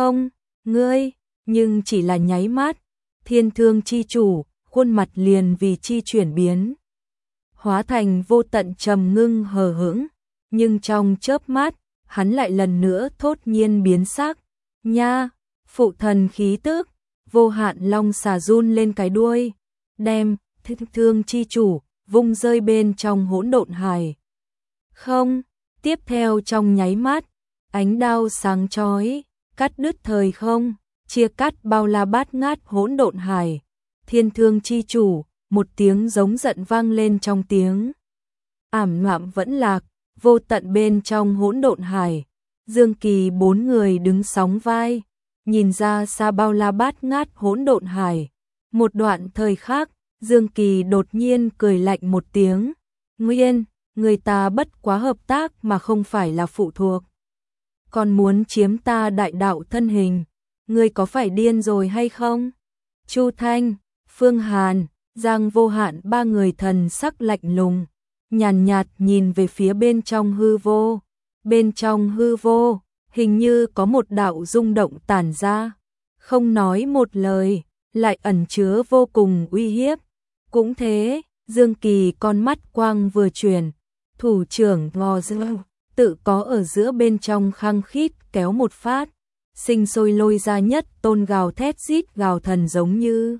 ngươi, nhưng chỉ là nháy mắt, thiên thương chi chủ, khuôn mặt liền vì chi chuyển biến. Hóa thành vô tận trầm ngưng hờ hững, nhưng trong chớp mắt, hắn lại lần nữa thốt nhiên biến sắc. Nha, phụ thần khí tức, vô hạn long xà run lên cái đuôi, đem thương chi chủ vung rơi bên trong hỗn độn hải. Không, tiếp theo trong nháy mắt, ánh đao sáng chói, cắt đứt thời không, chia cắt bao la bát ngát hỗn độn hải. Thiên thương chi chủ, một tiếng giống giận vang lên trong tiếng ảm đạm vẫn lạc, vô tận bên trong hỗn độn hải. Dương Kỳ 4 người đứng sóng vai, nhìn ra xa bao la bát ngát hỗn độn hải. Một đoạn thời khác, Dương Kỳ đột nhiên cười lạnh một tiếng. Nguyên, người ta bất quá hợp tác mà không phải là phụ thuộc. Còn muốn chiếm ta đại đạo thân hình, ngươi có phải điên rồi hay không? Chu Thanh, Phương Hàn, Giang Vô Hạn ba người thần sắc lạnh lùng, nhàn nhạt nhìn về phía bên trong hư vô. Bên trong hư vô, hình như có một đạo rung động tản ra, không nói một lời, lại ẩn chứa vô cùng uy hiếp. Cũng thế, Dương Kỳ con mắt quang vừa chuyển, thủ trưởng ngò dơ, tự có ở giữa bên trong khăng khít kéo một phát, sinh sôi lôi ra nhất tôn gào thét rít gào thần giống như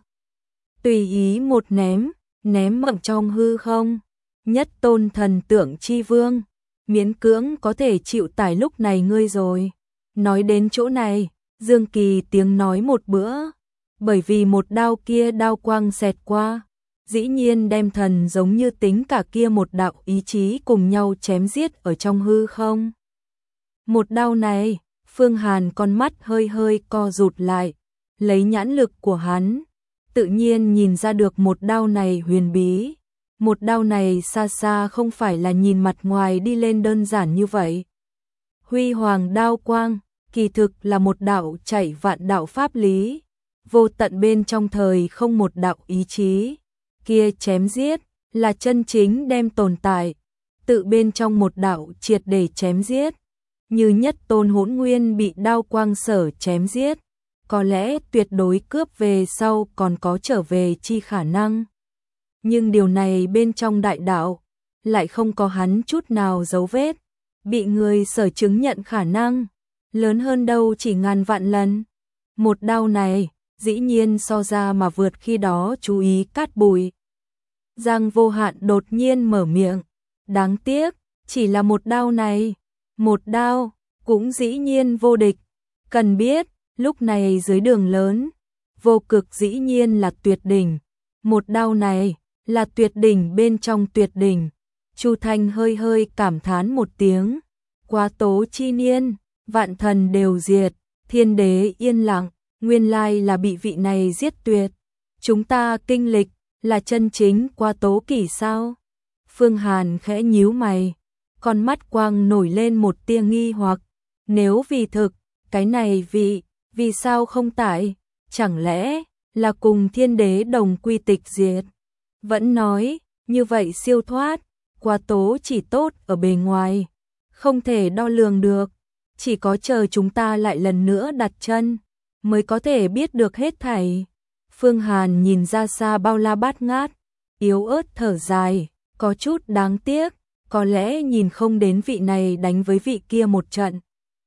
tùy ý một ném mậm trong hư không. Nhất tôn thần tượng chi vương, miễn cưỡng có thể chịu tải lúc này ngươi rồi. Nói đến chỗ này, Dương Kỳ tiếng nói một bữa, bởi vì một đao kia đao quang xẹt qua, dĩ nhiên đem thần giống như tính cả kia một đạo ý chí cùng nhau chém giết ở trong hư không. Một đao này, Phương Hàn con mắt hơi hơi co rụt lại, lấy nhãn lực của hắn, tự nhiên nhìn ra được một đao này huyền bí. Một đao này xa xa không phải là nhìn mặt ngoài đi lên đơn giản như vậy. Huy hoàng đao quang, kỳ thực là một đạo chạy vạn đạo pháp lý, vô tận bên trong thời không một đạo ý chí. Kia chém giết, là chân chính đem tồn tại, tự bên trong một đạo triệt để chém giết. Như nhất tôn hỗn nguyên bị đao quang sở chém giết, có lẽ tuyệt đối cướp về sau còn có trở về chi khả năng. Nhưng điều này bên trong đại đạo, lại không có hắn chút nào dấu vết, bị người sở chứng nhận khả năng, lớn hơn đâu chỉ ngàn vạn lần. Một đao này, dĩ nhiên so ra mà vượt khi đó chú ý cát bụi. Giang Vô Hạn đột nhiên mở miệng, đáng tiếc, chỉ là một đao này, một đao, cũng dĩ nhiên vô địch. Cần biết, lúc này dưới đường lớn, vô cực dĩ nhiên là tuyệt đỉnh, một đao này, là tuyệt đỉnh bên trong tuyệt đỉnh. Chu Thanh hơi hơi cảm thán một tiếng, quá tố chi niên, vạn thần đều diệt, thiên đế yên lặng, nguyên lai là bị vị này giết tuyệt. Chúng ta kinh lịch, là chân chính quá tố kỷ sao? Phương Hàn khẽ nhíu mày, con mắt quang nổi lên một tia nghi hoặc, nếu vì thực, cái này vì sao không tại, chẳng lẽ là cùng thiên đế đồng quy tịch diệt? Vẫn nói, như vậy siêu thoát, quá tố chỉ tốt ở bề ngoài, không thể đo lường được, chỉ có chờ chúng ta lại lần nữa đặt chân, mới có thể biết được hết thảy. Phương Hàn nhìn ra xa bao la bát ngát, yếu ớt thở dài, có chút đáng tiếc, có lẽ nhìn không đến vị này đánh với vị kia một trận.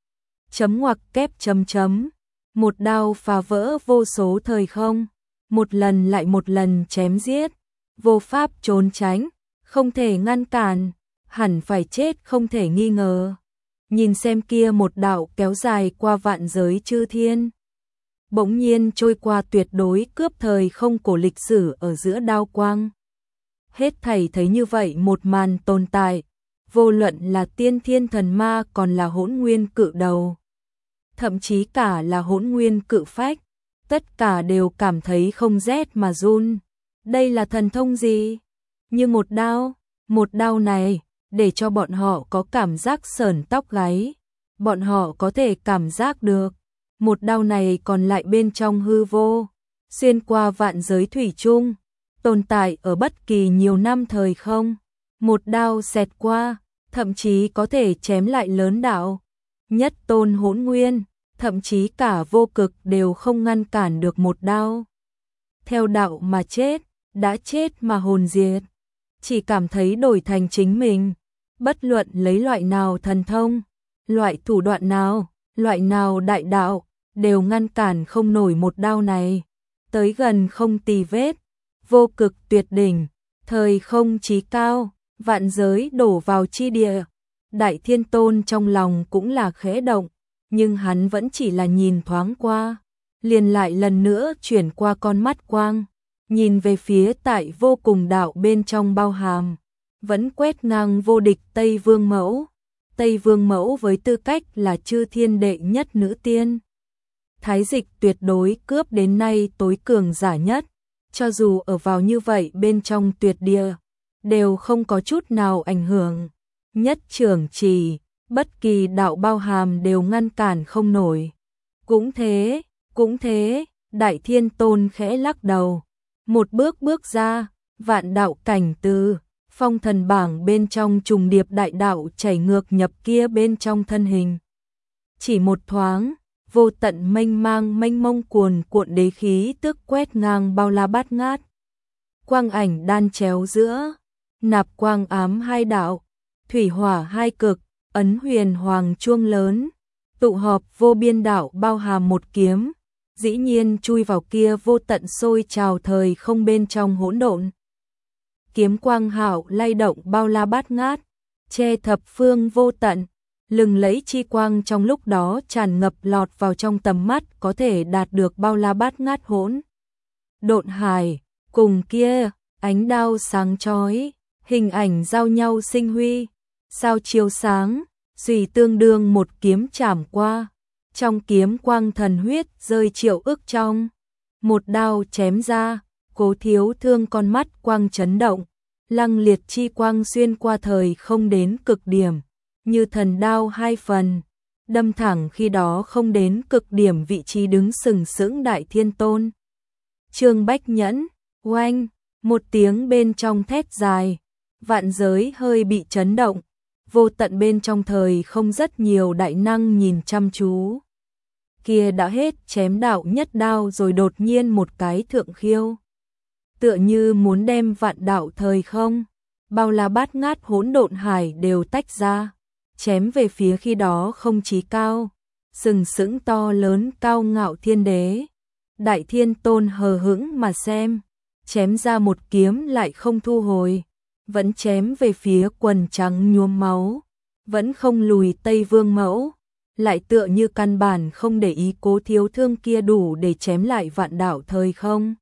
Chấm ngoặc kép chấm chấm, một đao phá vỡ vô số thời không, một lần lại một lần chém giết, vô pháp trốn tránh, không thể ngăn cản, hẳn phải chết không thể nghi ngờ. Nhìn xem kia một đạo kéo dài qua vạn giới chư thiên, bỗng nhiên trôi qua tuyệt đối cướp thời không cổ lịch sử ở giữa đao quang. Hết thảy thấy như vậy một màn tồn tại, vô luận là tiên thiên thần ma còn là hỗn nguyên cự đầu, thậm chí cả là hỗn nguyên cự phách, tất cả đều cảm thấy không rét mà run. Đây là thần thông gì? Như một đao này, để cho bọn họ có cảm giác sởn tóc gáy. Bọn họ có thể cảm giác được, một đao này còn lại bên trong hư vô, xuyên qua vạn giới thủy chung, tồn tại ở bất kỳ nhiều năm thời không. Một đao xẹt qua, thậm chí có thể chém lại lớn đạo. Nhất tôn hỗn nguyên, thậm chí cả vô cực đều không ngăn cản được một đao. Theo đạo mà chết, đã chết mà hồn diệt, chỉ cảm thấy đổi thành chính mình, bất luận lấy loại nào thần thông, loại thủ đoạn nào, loại nào đại đạo, đều ngăn cản không nổi một đao này, tới gần không tì vết, vô cực tuyệt đỉnh, thời không chí cao, vạn giới đổ vào chi địa. Đại Thiên Tôn trong lòng cũng là khẽ động, nhưng hắn vẫn chỉ là nhìn thoáng qua, liền lại lần nữa chuyển qua con mắt quang, nhìn về phía tại vô cùng đạo bên trong bao hàm, vẫn quét ngang vô địch Tây Vương Mẫu. Tây Vương Mẫu với tư cách là chư thiên đệ nhất nữ tiên, thái dịch tuyệt đối cướp đến nay tối cường giả nhất, cho dù ở vào như vậy bên trong tuyệt địa, đều không có chút nào ảnh hưởng. Nhất trưởng trì, bất kỳ đạo bao hàm đều ngăn cản không nổi. Cũng thế, Đại Thiên Tôn khẽ lắc đầu, một bước bước ra, vạn đạo cảnh từ phong thần bảng bên trong trùng điệp đại đạo chảy ngược nhập kia bên trong thân hình. Chỉ một thoáng, vô tận mênh mông cuồn cuộn đế khí tức quét ngang bao la bát ngát. Quang ảnh đan chéo giữa, nạp quang ám hai đạo, thủy hỏa hai cực, ấn huyền hoàng chuông lớn, tụ họp vô biên đạo bao hàm một kiếm, dĩ nhiên chui vào kia vô tận sôi trào thời không bên trong hỗn độn. Kiếm quang hạo lay động bao la bát ngát, che thập phương vô tận, lừng lẫy chi quang trong lúc đó tràn ngập lọt vào trong tầm mắt có thể đạt được bao la bát ngát hỗn độn hải, cùng kia ánh đao sáng chói, hình ảnh giao nhau sinh huy, sao chiếu sáng, suy tương đương một kiếm chảm qua, trong kiếm quang thần huyết rơi triệu ức trong, một đao chém ra, Cố Thiếu Thương con mắt quang chấn động, lăng liệt chi quang xuyên qua thời không đến cực điểm, như thần đao hai phần, đâm thẳng khi đó không đến cực điểm vị trí đứng sừng sững Đại Thiên Tôn. Trương Bách Nhẫn, oanh, một tiếng bên trong thét dài, vạn giới hơi bị chấn động, vô tận bên trong thời không rất nhiều đại năng nhìn chăm chú. Kia đã hết chém đạo nhất đao rồi đột nhiên một cái thượng khiêu. Tựa như muốn đem vạn đạo thời không, bao la bát ngát hỗn độn hải đều tách ra, chém về phía khi đó không chí cao, sừng sững to lớn cao ngạo thiên đế. Đại Thiên Tôn hờ hững mà xem, chém ra một kiếm lại không thu hồi, vẫn chém về phía quần trắng nhuốm máu, vẫn không lùi Tây Vương Mẫu, lại tựa như căn bản không để ý Cố Thiếu Thương kia đủ để chém lại vạn đạo thời không.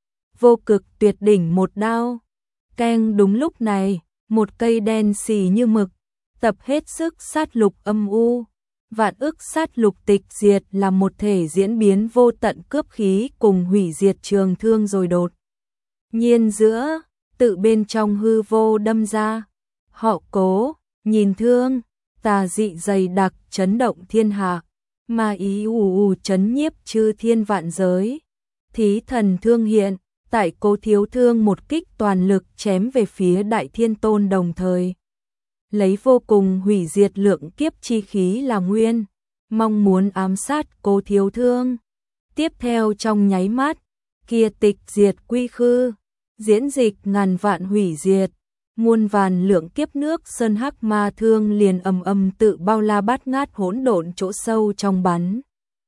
Vô cực tuyệt đỉnh một đao, keng. Đúng lúc này, một cây đen xì như mực, tập hết sức sát lục âm u, vạn ức sát lục tịch diệt là một thể diễn biến vô tận cướp khí cùng hủy diệt trường thương rồi đột nhiên giữa, tự bên trong hư vô đâm ra. Họ Cố, nhìn thương, tà dị dày đặc chấn động thiên hạ, ma ý ù chấn nhiếp chư thiên vạn giới. Thí thần thương hiện, tại Cố Thiếu Thương một kích toàn lực chém về phía Đại Thiên Tôn đồng thời. Lấy vô cùng hủy diệt lượng kiếp chi khí là nguyên, mong muốn ám sát Cố Thiếu Thương. Tiếp theo trong nháy mắt, kia tịch diệt quy khư, diễn dịch ngàn vạn hủy diệt, muôn vàn lượng kiếp nước sơn hắc ma thương liền ầm tự bao la bát ngát hỗn độn chỗ sâu trong bắn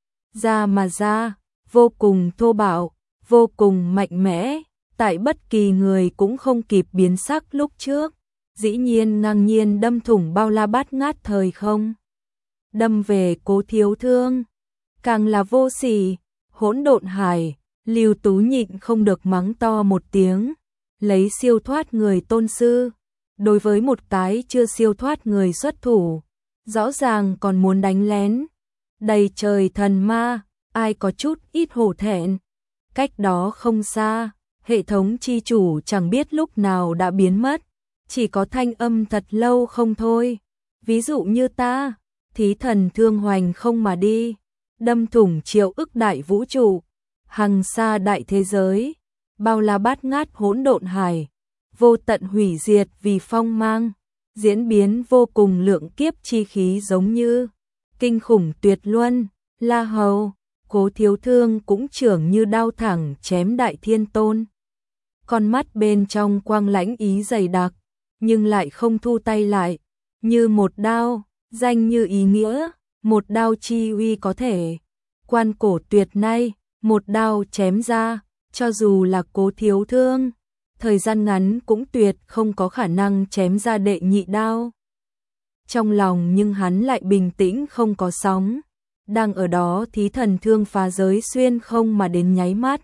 ra mà ra, vô cùng thô bạo, vô cùng mạnh mẽ, tại bất kỳ người cũng không kịp biến sắc lúc trước, dĩ nhiên ngang nhiên đâm thủng bao la bát ngát thời không. Đâm về Cố Thiếu Thương, càng là vô sỉ, hỗn độn hải, Lưu Tú nhịn không được mắng to một tiếng, lấy siêu thoát người tôn sư, đối với một cái chưa siêu thoát người xuất thủ, rõ ràng còn muốn đánh lén. Đầy trời thần ma, ai có chút ít hổ thẹn. Cách đó không xa, hệ thống chi chủ chẳng biết lúc nào đã biến mất, chỉ có thanh âm thật lâu không thôi. Ví dụ như ta, thí thần thương hoành không mà đi, đâm thủng triệu ức đại vũ trụ, hằng xa đại thế giới, bao la bát ngát hỗn độn hải, vô tận hủy diệt vì phong mang, diễn biến vô cùng lượng kiếp chi khí giống như kinh khủng tuyệt luân, La Hầu. Cố Thiếu Thương cũng trưởng như đao thẳng chém Đại Thiên Tôn. Con mắt bên trong quang lãnh ý dày đặc, nhưng lại không thu tay lại, như một đao, danh như ý nghĩa, một đao chi uy có thể. Quan cổ tuyệt nay, một đao chém ra, cho dù là Cố Thiếu Thương, thời gian ngắn cũng tuyệt không có khả năng chém ra đệ nhị đao. Trong lòng nhưng hắn lại bình tĩnh không có sóng. Đang ở đó thí thần thương phá giới xuyên không mà đến nháy mắt.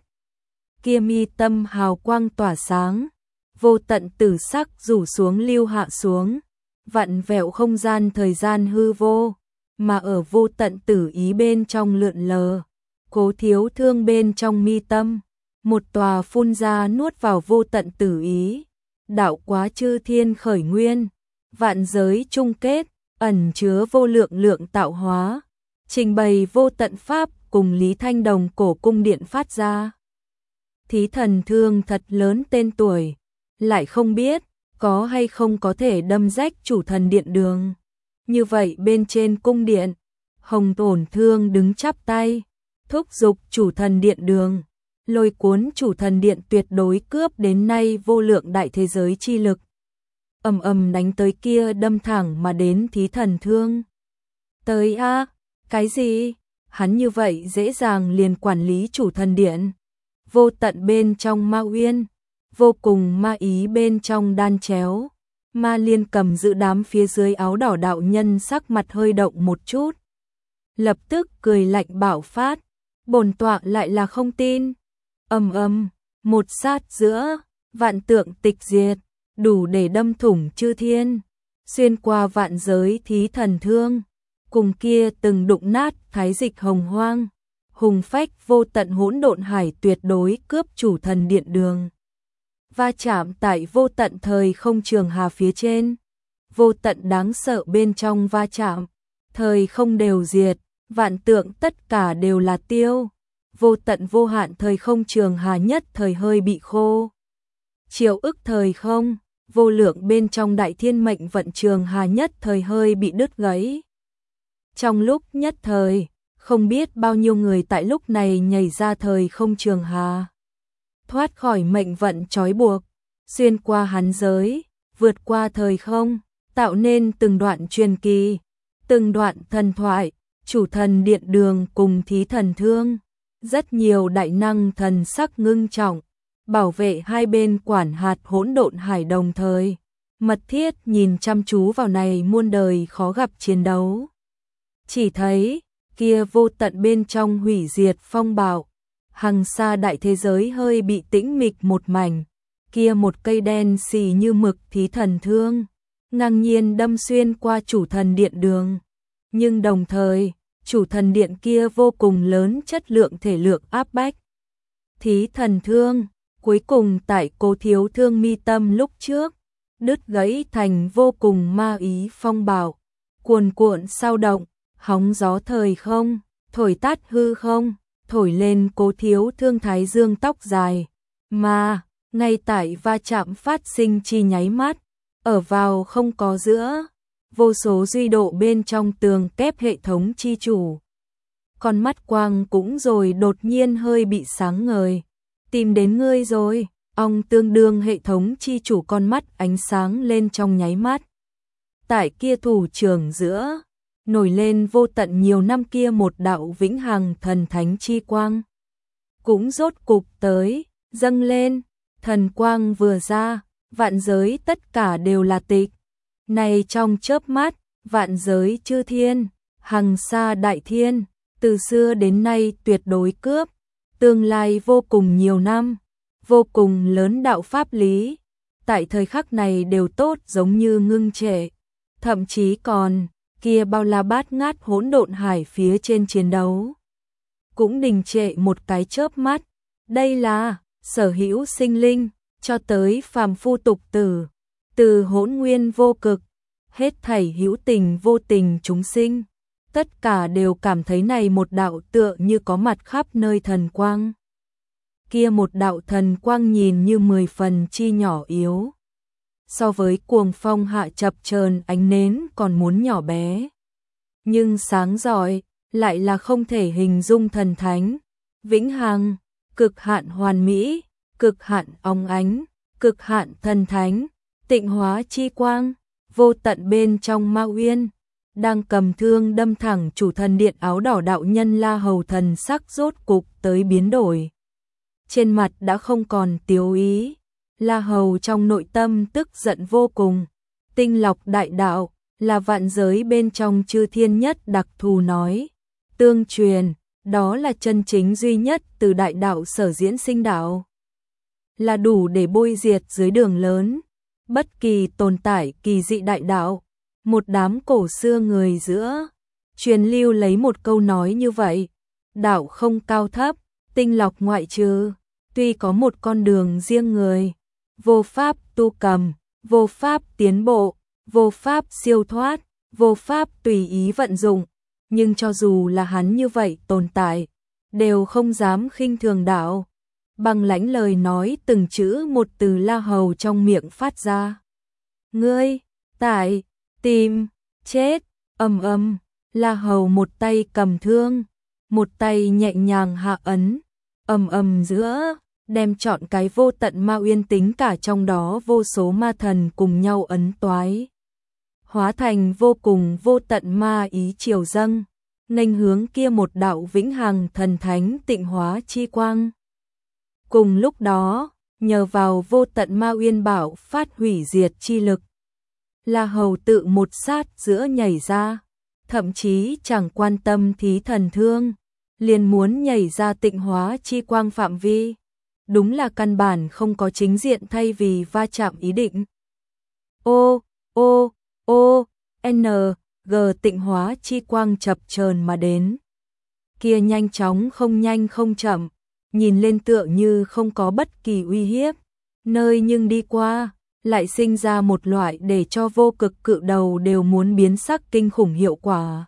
Kia mi tâm hào quang tỏa sáng, vô tận tử sắc rủ xuống lưu hạ xuống, vặn vẹo không gian thời gian hư vô, mà ở vô tận tử ý bên trong lượn lờ. Cố Thiếu Thương bên trong mi tâm, một tòa phun ra nuốt vào vô tận tử ý, đạo quá chư thiên khởi nguyên, vạn giới chung kết, ẩn chứa vô lượng lượng tạo hóa. Trình bày vô tận pháp cùng Lý Thanh Đồng cổ cung điện phát ra. Thí thần thương thật lớn tên tuổi, lại không biết có hay không có thể đâm rách chủ thần điện đường. Như vậy bên trên cung điện, Hồng Tổn Thương đứng chắp tay, thúc giục chủ thần điện đường, lôi cuốn chủ thần điện tuyệt đối cướp đến nay vô lượng đại thế giới chi lực. Ầm ầm đánh tới kia đâm thẳng mà đến Thí Thần Thương. Tới a, cái gì? Hắn như vậy dễ dàng liền quản lý chủ thần điện. Vô tận bên trong ma uyên, vô cùng ma ý bên trong đan chéo. Ma Liên cầm giữ đám phía dưới áo đỏ đạo nhân sắc mặt hơi động một chút. Lập tức cười lạnh bạo phát, bổn tọa lại là không tin. Ầm ầm, một sát giữa, vạn tượng tịch diệt, đủ để đâm thủng chư thiên, xuyên qua vạn giới Thí Thần Thương, cùng kia từng đụng nát thái dịch hồng hoang, hùng phách vô tận hỗn độn hải tuyệt đối cướp chủ thần điện đường. Va chạm tại vô tận thời không trường hà phía trên, vô tận đáng sợ bên trong va chạm, thời không đều diệt, vạn tượng tất cả đều là tiêu, vô tận vô hạn thời không trường hà nhất thời hơi bị khô. Triệu ức thời không, vô lượng bên trong đại thiên mệnh vận trường hà nhất thời hơi bị đứt gãy. Trong lúc nhất thời, không biết bao nhiêu người tại lúc này nhảy ra thời không trường hà, thoát khỏi mệnh vận trói buộc, xuyên qua hắn giới, vượt qua thời không, tạo nên từng đoạn truyền kỳ, từng đoạn thần thoại, chủ thần điện đường cùng Thí Thần Thương. Rất nhiều đại năng thần sắc ngưng trọng, bảo vệ hai bên quản hạt hỗn độn hải đồng thời, mật thiết nhìn chăm chú vào này muôn đời khó gặp chiến đấu. Chỉ thấy, kia vô tận bên trong hủy diệt phong bạo, hằng xa đại thế giới hơi bị tĩnh mịch một mảnh, kia một cây đen xì như mực Thí Thần Thương, ngang nhiên đâm xuyên qua chủ thần điện đường. Nhưng đồng thời, chủ thần điện kia vô cùng lớn chất lượng thể lượng áp bách. Thí Thần Thương, cuối cùng tại Cố Thiếu Thương mi tâm lúc trước, đứt gãy thành vô cùng ma ý phong bạo, cuồn cuộn sao động, hóng gió thời không, thổi tát hư không, thổi lên Cố Thiếu Thương thái dương tóc dài, mà ngay tại va chạm phát sinh chi nháy mắt, ở vào không có giữa, vô số duy độ bên trong tường kép hệ thống chi chủ. Con mắt quang cũng rồi đột nhiên hơi bị sáng ngời. Tìm đến ngươi rồi, ông tương đương hệ thống chi chủ con mắt ánh sáng lên trong nháy mắt. Tại kia thủ trưởng giữa, nổi lên vô tận nhiều năm kia một đạo vĩnh hằng thần thánh chi quang. Cũng rốt cục tới, dâng lên, thần quang vừa ra, vạn giới tất cả đều là tịch. Này trong chớp mắt, vạn giới chư thiên, hằng xa đại thiên, từ xưa đến nay tuyệt đối cướp, tương lai vô cùng nhiều năm, vô cùng lớn đạo pháp lý, tại thời khắc này đều tốt giống như ngưng trệ, thậm chí còn kia bao la bát ngát hỗn độn hải phía trên chiến đấu cũng đình trệ một cái chớp mắt. Đây là sở hữu sinh linh cho tới phàm phu tục tử, từ hỗn nguyên vô cực, hết thảy hữu tình vô tình chúng sinh, tất cả đều cảm thấy này một đạo tựa như có mặt khắp nơi thần quang. Kia một đạo thần quang nhìn như 10 phần chi nhỏ yếu, so với cuồng phong hạ chập chờn ánh nến còn muốn nhỏ bé, nhưng sáng rọi lại là không thể hình dung thần thánh, vĩnh hằng, cực hạn hoàn mỹ, cực hạn óng ánh, cực hạn thần thánh, tịnh hóa chi quang, vô tận bên trong ma uyên, đang cầm thương đâm thẳng chủ thần điện áo đỏ đạo nhân La Hầu thần sắc rốt cục tới biến đổi. Trên mặt đã không còn tiếu ý, La Hầu trong nội tâm tức giận vô cùng, tinh lọc đại đạo, là vạn giới bên trong chư thiên nhất đặc thù nói. Tương truyền, đó là chân chính duy nhất từ đại đạo sở diễn sinh đạo. Là đủ để bôi diệt dưới đường lớn, bất kỳ tồn tại kỳ dị đại đạo. Một đám cổ xưa người giữa, truyền lưu lấy một câu nói như vậy, đạo không cao thấp, tinh lọc ngoại trừ, tuy có một con đường riêng người, vô pháp tu cầm, vô pháp tiến bộ, vô pháp siêu thoát, vô pháp tùy ý vận dụng, nhưng cho dù là hắn như vậy tồn tại, đều không dám khinh thường đạo. Bằng lãnh lời nói từng chữ một từ La Hầu trong miệng phát ra. Ngươi, tại, tìm, chết, ầm ầm, La Hầu một tay cầm thương, một tay nhẹ nhàng hạ ấn, ầm ầm giữa, đem trọn cái vô tận ma uyên tính cả trong đó vô số ma thần cùng nhau ấn toái. Hóa thành vô cùng vô tận ma ý triều dâng, nghênh hướng kia một đạo vĩnh hằng thần thánh tịnh hóa chi quang. Cùng lúc đó, nhờ vào vô tận ma uyên bảo phát hủy diệt chi lực, La Hầu tự một sát giữa nhảy ra, thậm chí chẳng quan tâm thí thần thương, liền muốn nhảy ra tịnh hóa chi quang phạm vi. Đúng là căn bản không có chính diện thay vì va chạm ý định. Ô, G tịnh hóa chi quang chập chờn mà đến. Kia nhanh không chậm, nhìn lên tựa như không có bất kỳ uy hiếp, nơi nhưng đi qua, lại sinh ra một loại để cho vô cực cự đầu đều muốn biến sắc kinh khủng hiệu quả.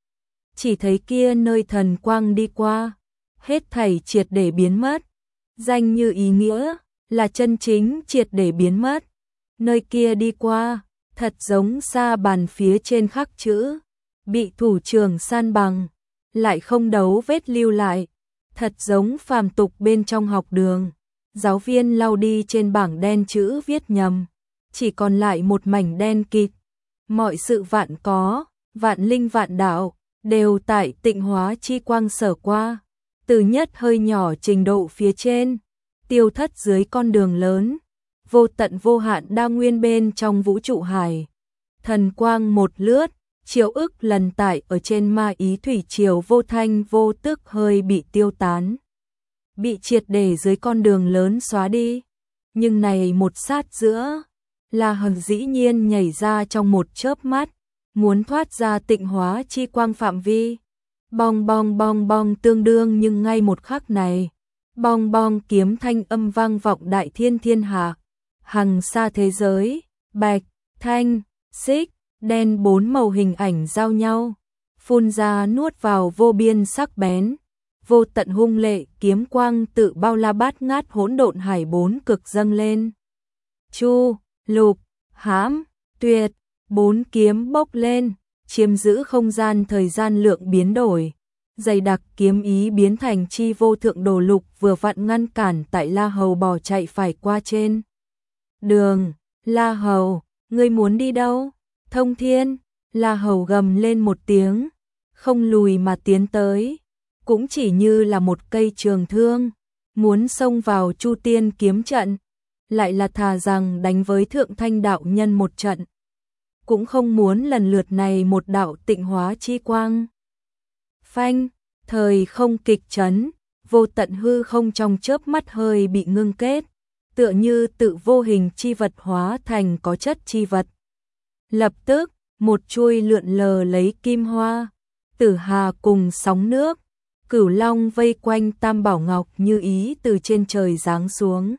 Chỉ thấy kia nơi thần quang đi qua, hết thảy triệt để biến mất, danh như ý nghĩa, là chân chính triệt để biến mất. Nơi kia đi qua, thật giống sa bàn phía trên khắc chữ, bị thủ trưởng san bằng, lại không đấu vết lưu lại, thật giống phàm tục bên trong học đường, giáo viên lau đi trên bảng đen chữ viết nhầm, chỉ còn lại một mảnh đen kịt. Mọi sự vạn có, vạn linh vạn đạo, đều tại tịnh hóa chi quang sở qua, từ nhất hơi nhỏ trình độ phía trên, tiêu thất dưới con đường lớn, vô tận vô hạn đa nguyên bên trong vũ trụ hải. Thần quang một lướt, chiếu ức lần tải ở trên ma ý thủy triều vô thanh vô tức hơi bị tiêu tán, bị triệt để dưới con đường lớn xóa đi. Nhưng này một sát giữa, La Hầu dĩ nhiên nhảy ra trong một chớp mắt, muốn thoát ra tịnh hóa chi quang phạm vi. Bong bong bong bong, tương đương, nhưng ngay một khắc này, bong bong kiếm thanh âm vang vọng đại thiên thiên hạ, hằng xa thế giới, bạch, thanh, xích, đen bốn màu hình ảnh giao nhau, phun ra nuốt vào vô biên sắc bén, vô tận hung lệ, kiếm quang tự bao la bát ngát hỗn độn hải bốn cực dâng lên. Chu, lục, hãm, tuyệt, bốn kiếm bốc lên, chiếm giữ không gian thời gian lượng biến đổi. Dày đặc kiếm ý biến thành chi vô thượng đồ lục vừa vặn ngăn cản tại La Hầu bỏ chạy phải qua trên đường. La Hầu, ngươi muốn đi đâu? Thông Thiên, La Hầu gầm lên một tiếng, không lùi mà tiến tới, cũng chỉ như là một cây trường thương, muốn xông vào Chu Tiên kiếm trận, lại là thà rằng đánh với Thượng Thanh đạo nhân một trận, cũng không muốn lần lượt này một đạo tịnh hóa chi quang. Phanh, thời không kịch chấn, vô tận hư không trong chớp mắt hơi bị ngưng kết, tựa như tự vô hình chi vật hóa thành có chất chi vật. Lập tức, một chuôi lượn lờ lấy kim hoa, tử hà cùng sóng nước, cửu long vây quanh tam bảo ngọc như ý từ trên trời giáng xuống.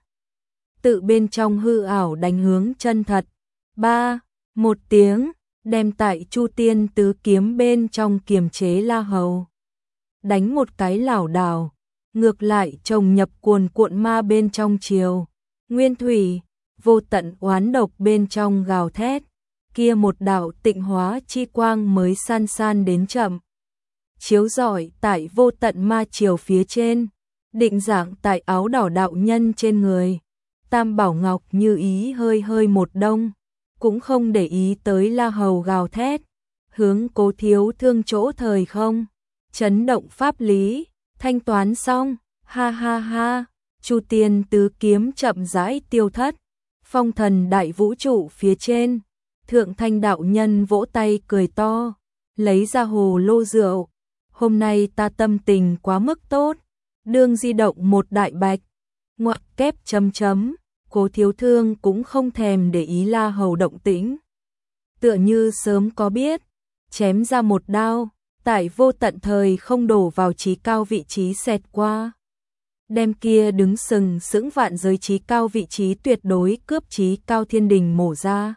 Tự bên trong hư ảo đánh hướng chân thật. Ba, một tiếng, đem tại Chu Tiên tứ kiếm bên trong kiềm chế La Hầu. Đánh một cái lảo đảo, ngược lại chồng nhập cuồn cuộn ma bên trong chiều. Nguyên thủy, vô tận oán độc bên trong gào thét, kia một đạo tịnh hóa chi quang mới san san đến chậm. Chiếu rọi tại vô tận ma chiều phía trên, định dạng tại áo đỏ đạo nhân trên người. Tam bảo ngọc như ý hơi hơi một đông, cũng không để ý tới La Hầu gào thét, hướng Cố Thiếu Thương chỗ thời không, chấn động pháp lý, thanh toán xong, ha ha ha, Chu Tiên tứ kiếm chậm rãi tiêu thất, phong thần đại vũ trụ phía trên, Thượng Thanh đạo nhân vỗ tay cười to, lấy ra hồ lô rượu, hôm nay ta tâm tình quá mức tốt, đương di động một đại bạch, ngoặc kép chấm chấm. Cố Thiếu Thương cũng không thèm để ý La Hầu động tĩnh, tựa như sớm có biết, chém ra một đao, tại vô tận thời không đổ vào chí cao vị trí xẹt qua, đem kia đứng sừng sững vạn giới chí cao vị trí tuyệt đối cướp chí cao thiên đình mổ ra.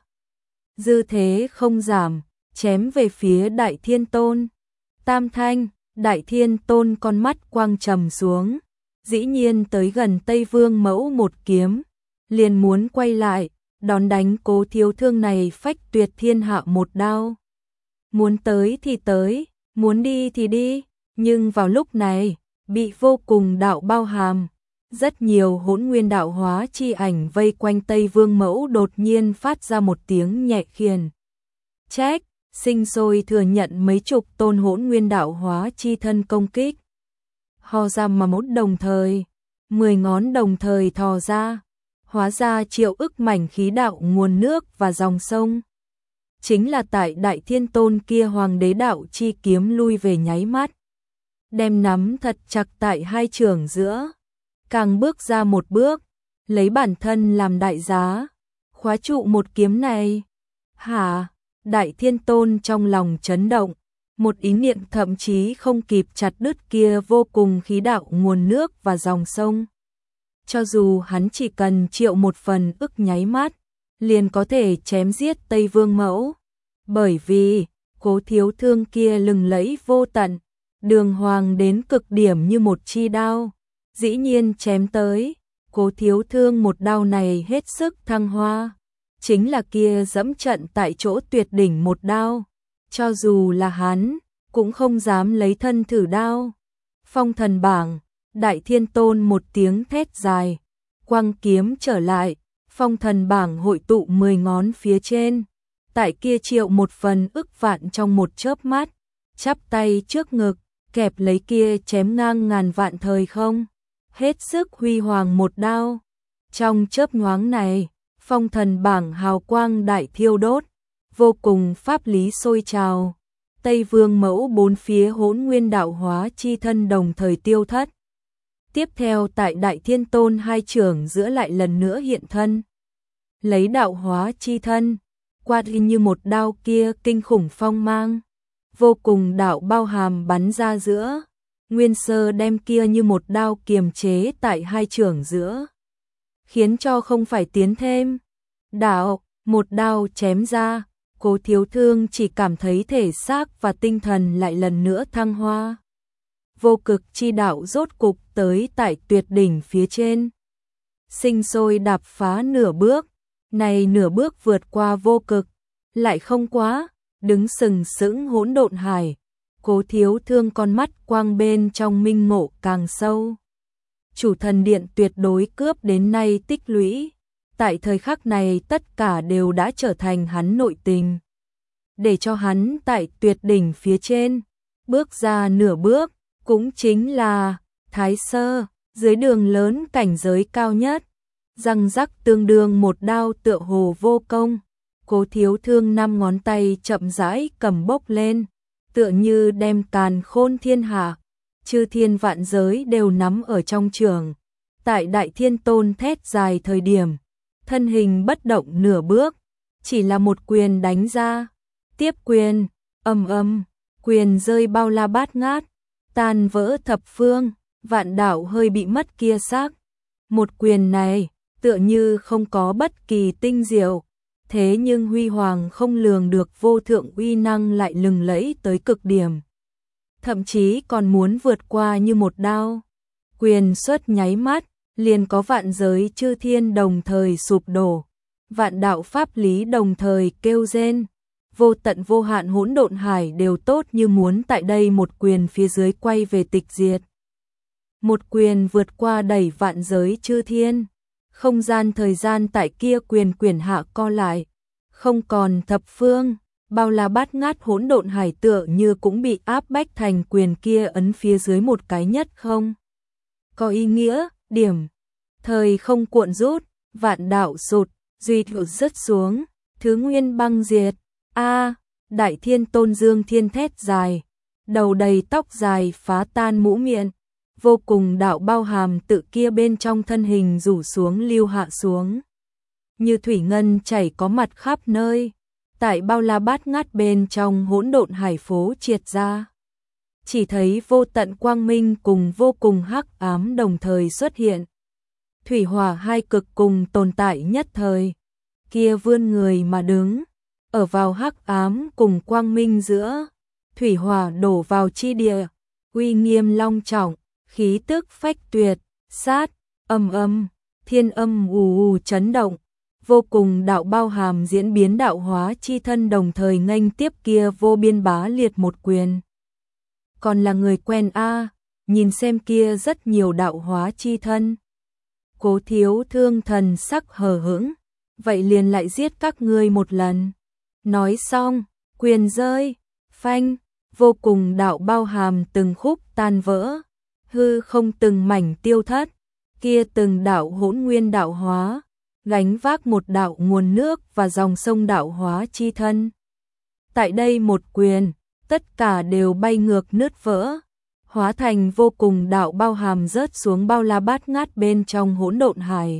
Dư thế không giảm, chém về phía Đại Thiên Tôn. Tam Thanh, Đại Thiên Tôn con mắt quang trầm xuống, dĩ nhiên tới gần Tây Vương Mẫu một kiếm, liền muốn quay lại, đón đánh Cố Thiếu Thương này phách tuyệt thiên hạ một đao. Muốn tới thì tới, muốn đi thì đi, nhưng vào lúc này, bị vô cùng đạo bao hàm. Rất nhiều hỗn nguyên đạo hóa chi ảnh vây quanh Tây Vương Mẫu đột nhiên phát ra một tiếng nhẹ khiển trách, sinh sôi thừa nhận mấy chục tôn hỗn nguyên đạo hóa chi thân công kích. Ho ra mà mốt đồng thời, 10 ngón đồng thời thò ra, hóa ra triệu ức mảnh khí đạo nguồn nước và dòng sông. Chính là tại Đại Thiên Tôn kia hoàng đế đạo chi kiếm lui về nháy mắt, đem nắm thật chặt tại hai chưởng giữa, càng bước ra một bước, lấy bản thân làm đại giá, khóa trụ một kiếm này. Hả? Đại Thiên Tôn trong lòng chấn động, một ý niệm thậm chí không kịp chặt đứt kia vô cùng khí đạo nguồn nước và dòng sông. Cho dù hắn chỉ cần triệu một phần ức nháy mắt, liền có thể chém giết Tây Vương Mẫu. Bởi vì, Cố Thiếu Thương kia lừng lẫy vô tận, đường hoàng đến cực điểm như một chi đao, dĩ nhiên chém tới. Cố Thiếu Thương một đao này hết sức thăng hoa, chính là kia dẫm trận tại chỗ tuyệt đỉnh một đao, cho dù là hắn, cũng không dám lấy thân thử đao. Phong thần bảng, Đại Thiên Tôn một tiếng thét dài, quăng kiếm trở lại, phong thần bảng hội tụ 10 ngón phía trên, tại kia triệu một phần ức vạn trong một chớp mắt, chắp tay trước ngực, kẹp lấy kia chém ngang ngàn vạn thời không, hết sức huy hoàng một đao. Trong chớp nhoáng này, phong thần bảng hào quang đại thiêu đốt, vô cùng pháp lý sôi trào. Tây Vương Mẫu bốn phía hỗn nguyên đạo hóa chi thân đồng thời tiêu thất. Tiếp theo tại Đại Thiên Tôn hai chưởng giữa lại lần nữa hiện thân. Lấy đạo hóa chi thân, quạt như một đao kia kinh khủng phong mang, vô cùng đạo bao hàm bắn ra giữa. Nguyên Sơ đem kia như một đao kiềm chế tại hai chưởng giữa, khiến cho không phải tiến thêm. Đạo, một đao chém ra, Cố Thiếu Thương chỉ cảm thấy thể xác và tinh thần lại lần nữa thăng hoa. Vô cực chi đạo rốt cục tới tại tuyệt đỉnh phía trên. Sinh sôi đạp phá nửa bước, này nửa bước vượt qua vô cực, lại không quá, đứng sừng sững hỗn độn hải. Cố Thiếu Thương con mắt quang bên trong minh ngộ càng sâu. Chủ thần điện tuyệt đối cướp đến nay tích lũy, tại thời khắc này tất cả đều đã trở thành hắn nội tình. Để cho hắn tại tuyệt đỉnh phía trên, bước ra nửa bước, cũng chính là Thái Sơ, dưới đường lớn cảnh giới cao nhất. Răng rắc tương đương một đao tựa hồ vô công. Cố Thiếu Thương 5 ngón tay chậm rãi cầm bốc lên, tựa như đem càn khôn thiên hạ, chư thiên vạn giới đều nắm ở trong chưởng. Tại Đại Thiên Tôn thét dài thời điểm, thân hình bất động nửa bước, chỉ là một quyền đánh ra. Tiếp quyền, ầm, quyền rơi bao la bát ngát, tan vỡ thập phương, vạn đạo hơi bị mất kia xác. Một quyền này, tựa như không có bất kỳ tinh diệu, thế nhưng huy hoàng không lường được vô thượng uy năng lại lừng lẫy tới cực điểm. Thậm chí còn muốn vượt qua như một đao. Quyền xuất nháy mắt, liền có vạn giới chư thiên đồng thời sụp đổ, vạn đạo pháp lý đồng thời kêu rên. Vô tận vô hạn hỗn độn hải đều tốt như muốn tại đây một quyền phía dưới quay về tịch diệt. Một quyền vượt qua đẩy vạn giới chư thiên, không gian thời gian tại kia quyền quyển hạ co lại, không còn thập phương, bao la bát ngát hỗn độn hải tựa như cũng bị áp bách thành quyền kia ấn phía dưới một cái nhất không. Có ý nghĩa, điểm, thời không cuộn rút, vạn đạo sụt, duy thụ rớt xuống, thứ nguyên băng diệt. Đại Thiên Tôn dương thiên thét dài, đầu đầy tóc dài phá tan mũ miệng, vô cùng đạo bao hàm tự kia bên trong thân hình rủ xuống lưu hạ xuống. Như thủy ngân chảy có mặt khắp nơi, tại bao la bát ngát bên trong hỗn độn hải phố triệt ra. Chỉ thấy vô tận quang minh cùng vô cùng hắc ám đồng thời xuất hiện. Thủy hỏa hai cực cùng tồn tại nhất thời, kia vươn người mà đứng. Ở vào hắc ám cùng quang minh giữa, thủy hỏa đổ vào chi địa, uy nghiêm long trọng, khí tức phách tuyệt, sát, âm, thiên âm ù chấn động, vô cùng đạo bao hàm diễn biến đạo hóa chi thân đồng thời nghênh tiếp kia vô biên bá liệt một quyền. còn là người quen a, nhìn xem kia rất nhiều đạo hóa chi thân. Cố Thiếu Thương thần sắc hờ hững, vậy liền lại giết các ngươi một lần. Nói xong, quyền rơi, phanh, vô cùng đạo bao hàm từng khúc tan vỡ, hư không từng mảnh tiêu thất, kia từng đạo hỗn nguyên đạo hóa, gánh vác một đạo nguồn nước và dòng sông đạo hóa chi thân. Tại đây một quyền, tất cả đều bay ngược nứt vỡ, hóa thành vô cùng đạo bao hàm rớt xuống bao la bát ngát bên trong hỗn độn hải.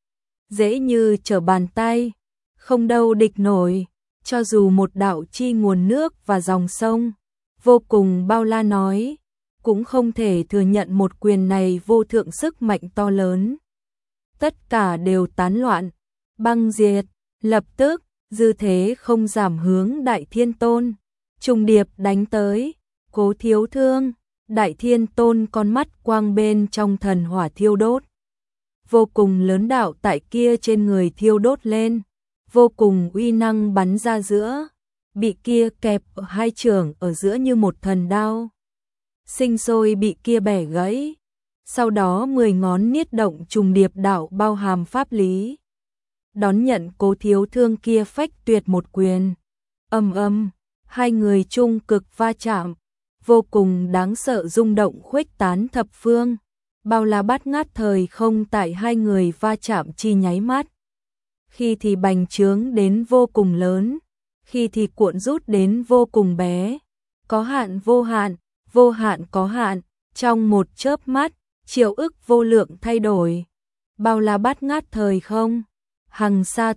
Dễ như trở bàn tay, không đâu địch nổi, cho dù một đạo chi nguồn nước và dòng sông, vô cùng bao la nói, cũng không thể thừa nhận một quyền này vô thượng sức mạnh to lớn. Tất cả đều tán loạn, băng diệt, lập tức, dư thế không giảm hướng Đại Thiên Tôn, trùng điệp đánh tới, Cố Thiếu Thương. Đại Thiên Tôn con mắt quang bên trong thần hỏa thiêu đốt. Vô cùng lớn đạo tại kia trên người thiêu đốt lên, vô cùng uy năng bắn ra giữa, bị kia kẹp ở hai chưởng ở giữa như một thần đao. Sinh sôi bị kia bẻ gãy, sau đó 10 ngón niết động trùng điệp đạo bao hàm pháp lý. Đón nhận Cố Thiếu Thương kia phách tuyệt một quyền. Ầm ầm, hai người chung cực va chạm, vô cùng đáng sợ rung động khuếch tán thập phương, bao la bát ngát thời không tại hai người va chạm chi nháy mắt. Khi thì bành trướng đến vô cùng lớn, khi thì cuộn rút đến vô cùng bé, có hạn vô hạn, vô hạn có hạn, trong một chớp mắt, triệu ức vô lượng thay đổi. Bao la bát ngát thời không, hằng xa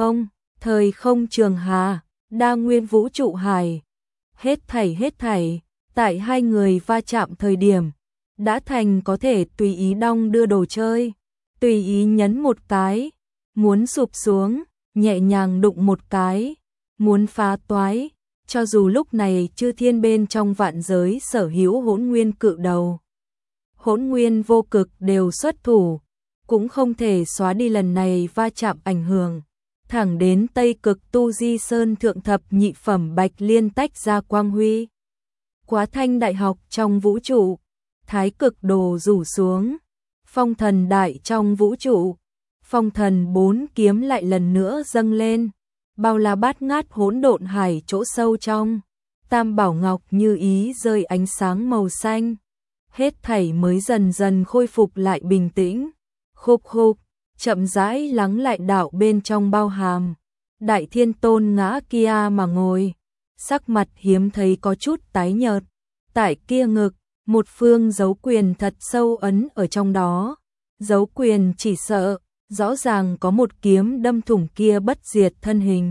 thời không trường hà, đa nguyên vũ trụ hải, hết thảy. Tại hai người va chạm thời điểm, đã thành có thể tùy ý đong đưa đồ chơi, tùy ý nhấn một cái, muốn sụp xuống, nhẹ nhàng đụng một cái, muốn phá toái, cho dù lúc này chư thiên bên trong vạn giới sở hữu hỗn nguyên cự đầu. Hỗn nguyên vô cực đều xuất thủ, cũng không thể xóa đi lần này va chạm ảnh hưởng, thẳng đến Tây Cực Tu Di Sơn thượng thập nhị phẩm bạch liên tách ra quang huy. Quá thanh đại học trong vũ trụ, thái cực đồ rủ xuống, phong thần đại trong vũ trụ, phong thần 4 kiếm lại lần nữa dâng lên, bao la bát ngát hỗn độn hải chỗ sâu trong, tam bảo ngọc như ý rơi ánh sáng màu xanh, hết thảy mới dần dần khôi phục lại bình tĩnh, khúc khúc, chậm rãi lắng lại đạo bên trong bao hàm. Đại Thiên Tôn ngã kia mà ngồi, sắc mặt hiếm thấy có chút tái nhợt, tại kia ngực, một phương dấu quyền thật sâu ấn ở trong đó, dấu quyền chỉ sợ, rõ ràng có một kiếm đâm thủng kia bất diệt thân hình.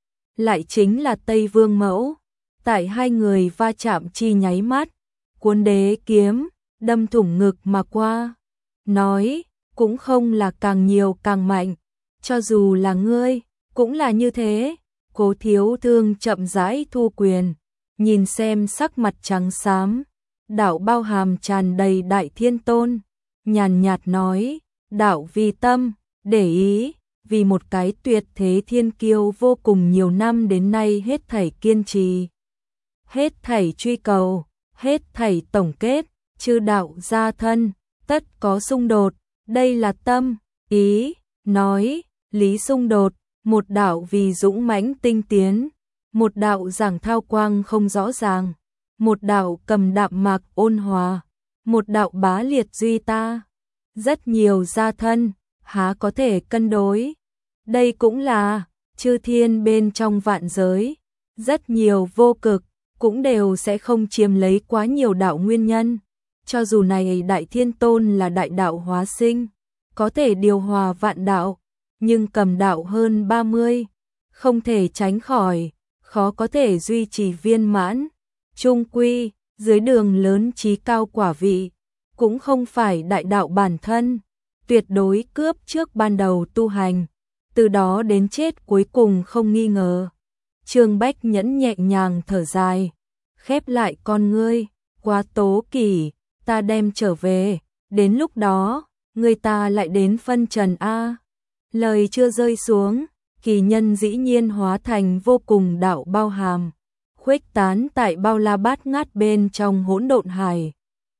Lại chính là Tây Vương Mẫu, tại hai người va chạm chi nháy mắt, cuốn đế kiếm, đâm thủng ngực mà qua, nói, cũng không là càng nhiều càng mạnh, cho dù là ngươi, cũng là như thế. Cố Thiếu Thương chậm rãi thu quyền, nhìn xem sắc mặt trắng xám, đạo bao hàm tràn đầy Đại Thiên Tôn, nhàn nhạt nói, đạo vì tâm, để ý, vì một cái tuyệt thế thiên kiêu vô cùng nhiều năm đến nay hết thảy kiên trì, hết thảy truy cầu, hết thảy tổng kết, chư đạo gia thân, tất có xung đột, đây là tâm, ý, nói, lý xung đột, một đạo vì dũng mãnh tinh tiến, một đạo giảng thao quang không rõ ràng, một đạo cầm đạm mạc ôn hòa, một đạo bá liệt duy ta. Rất nhiều gia thân, há có thể cân đối. Đây cũng là chư thiên bên trong vạn giới, rất nhiều vô cực, cũng đều sẽ không chiếm lấy quá nhiều đạo nguyên nhân. Cho dù này Đại Thiên Tôn là đại đạo hóa sinh, có thể điều hòa vạn đạo, nhưng cầm đạo hơn 30, không thể tránh khỏi, khó có thể duy trì viên mãn. Trung quy, dưới đường lớn chí cao quả vị, cũng không phải đại đạo bản thân, tuyệt đối cướp trước ban đầu tu hành, từ đó đến chết cuối cùng không nghi ngờ. Trương Bách Nhẫn nhẹ nhàng thở dài, khép lại con ngươi, quá tố kỷ, ta đem trở về, đến lúc đó, người ta lại đến phân trần a. Lời chưa rơi xuống, kỳ nhân dĩ nhiên hóa thành vô cùng đạo bao hàm, khuếch tán tại bao la bát ngát bên trong hỗn độn hải.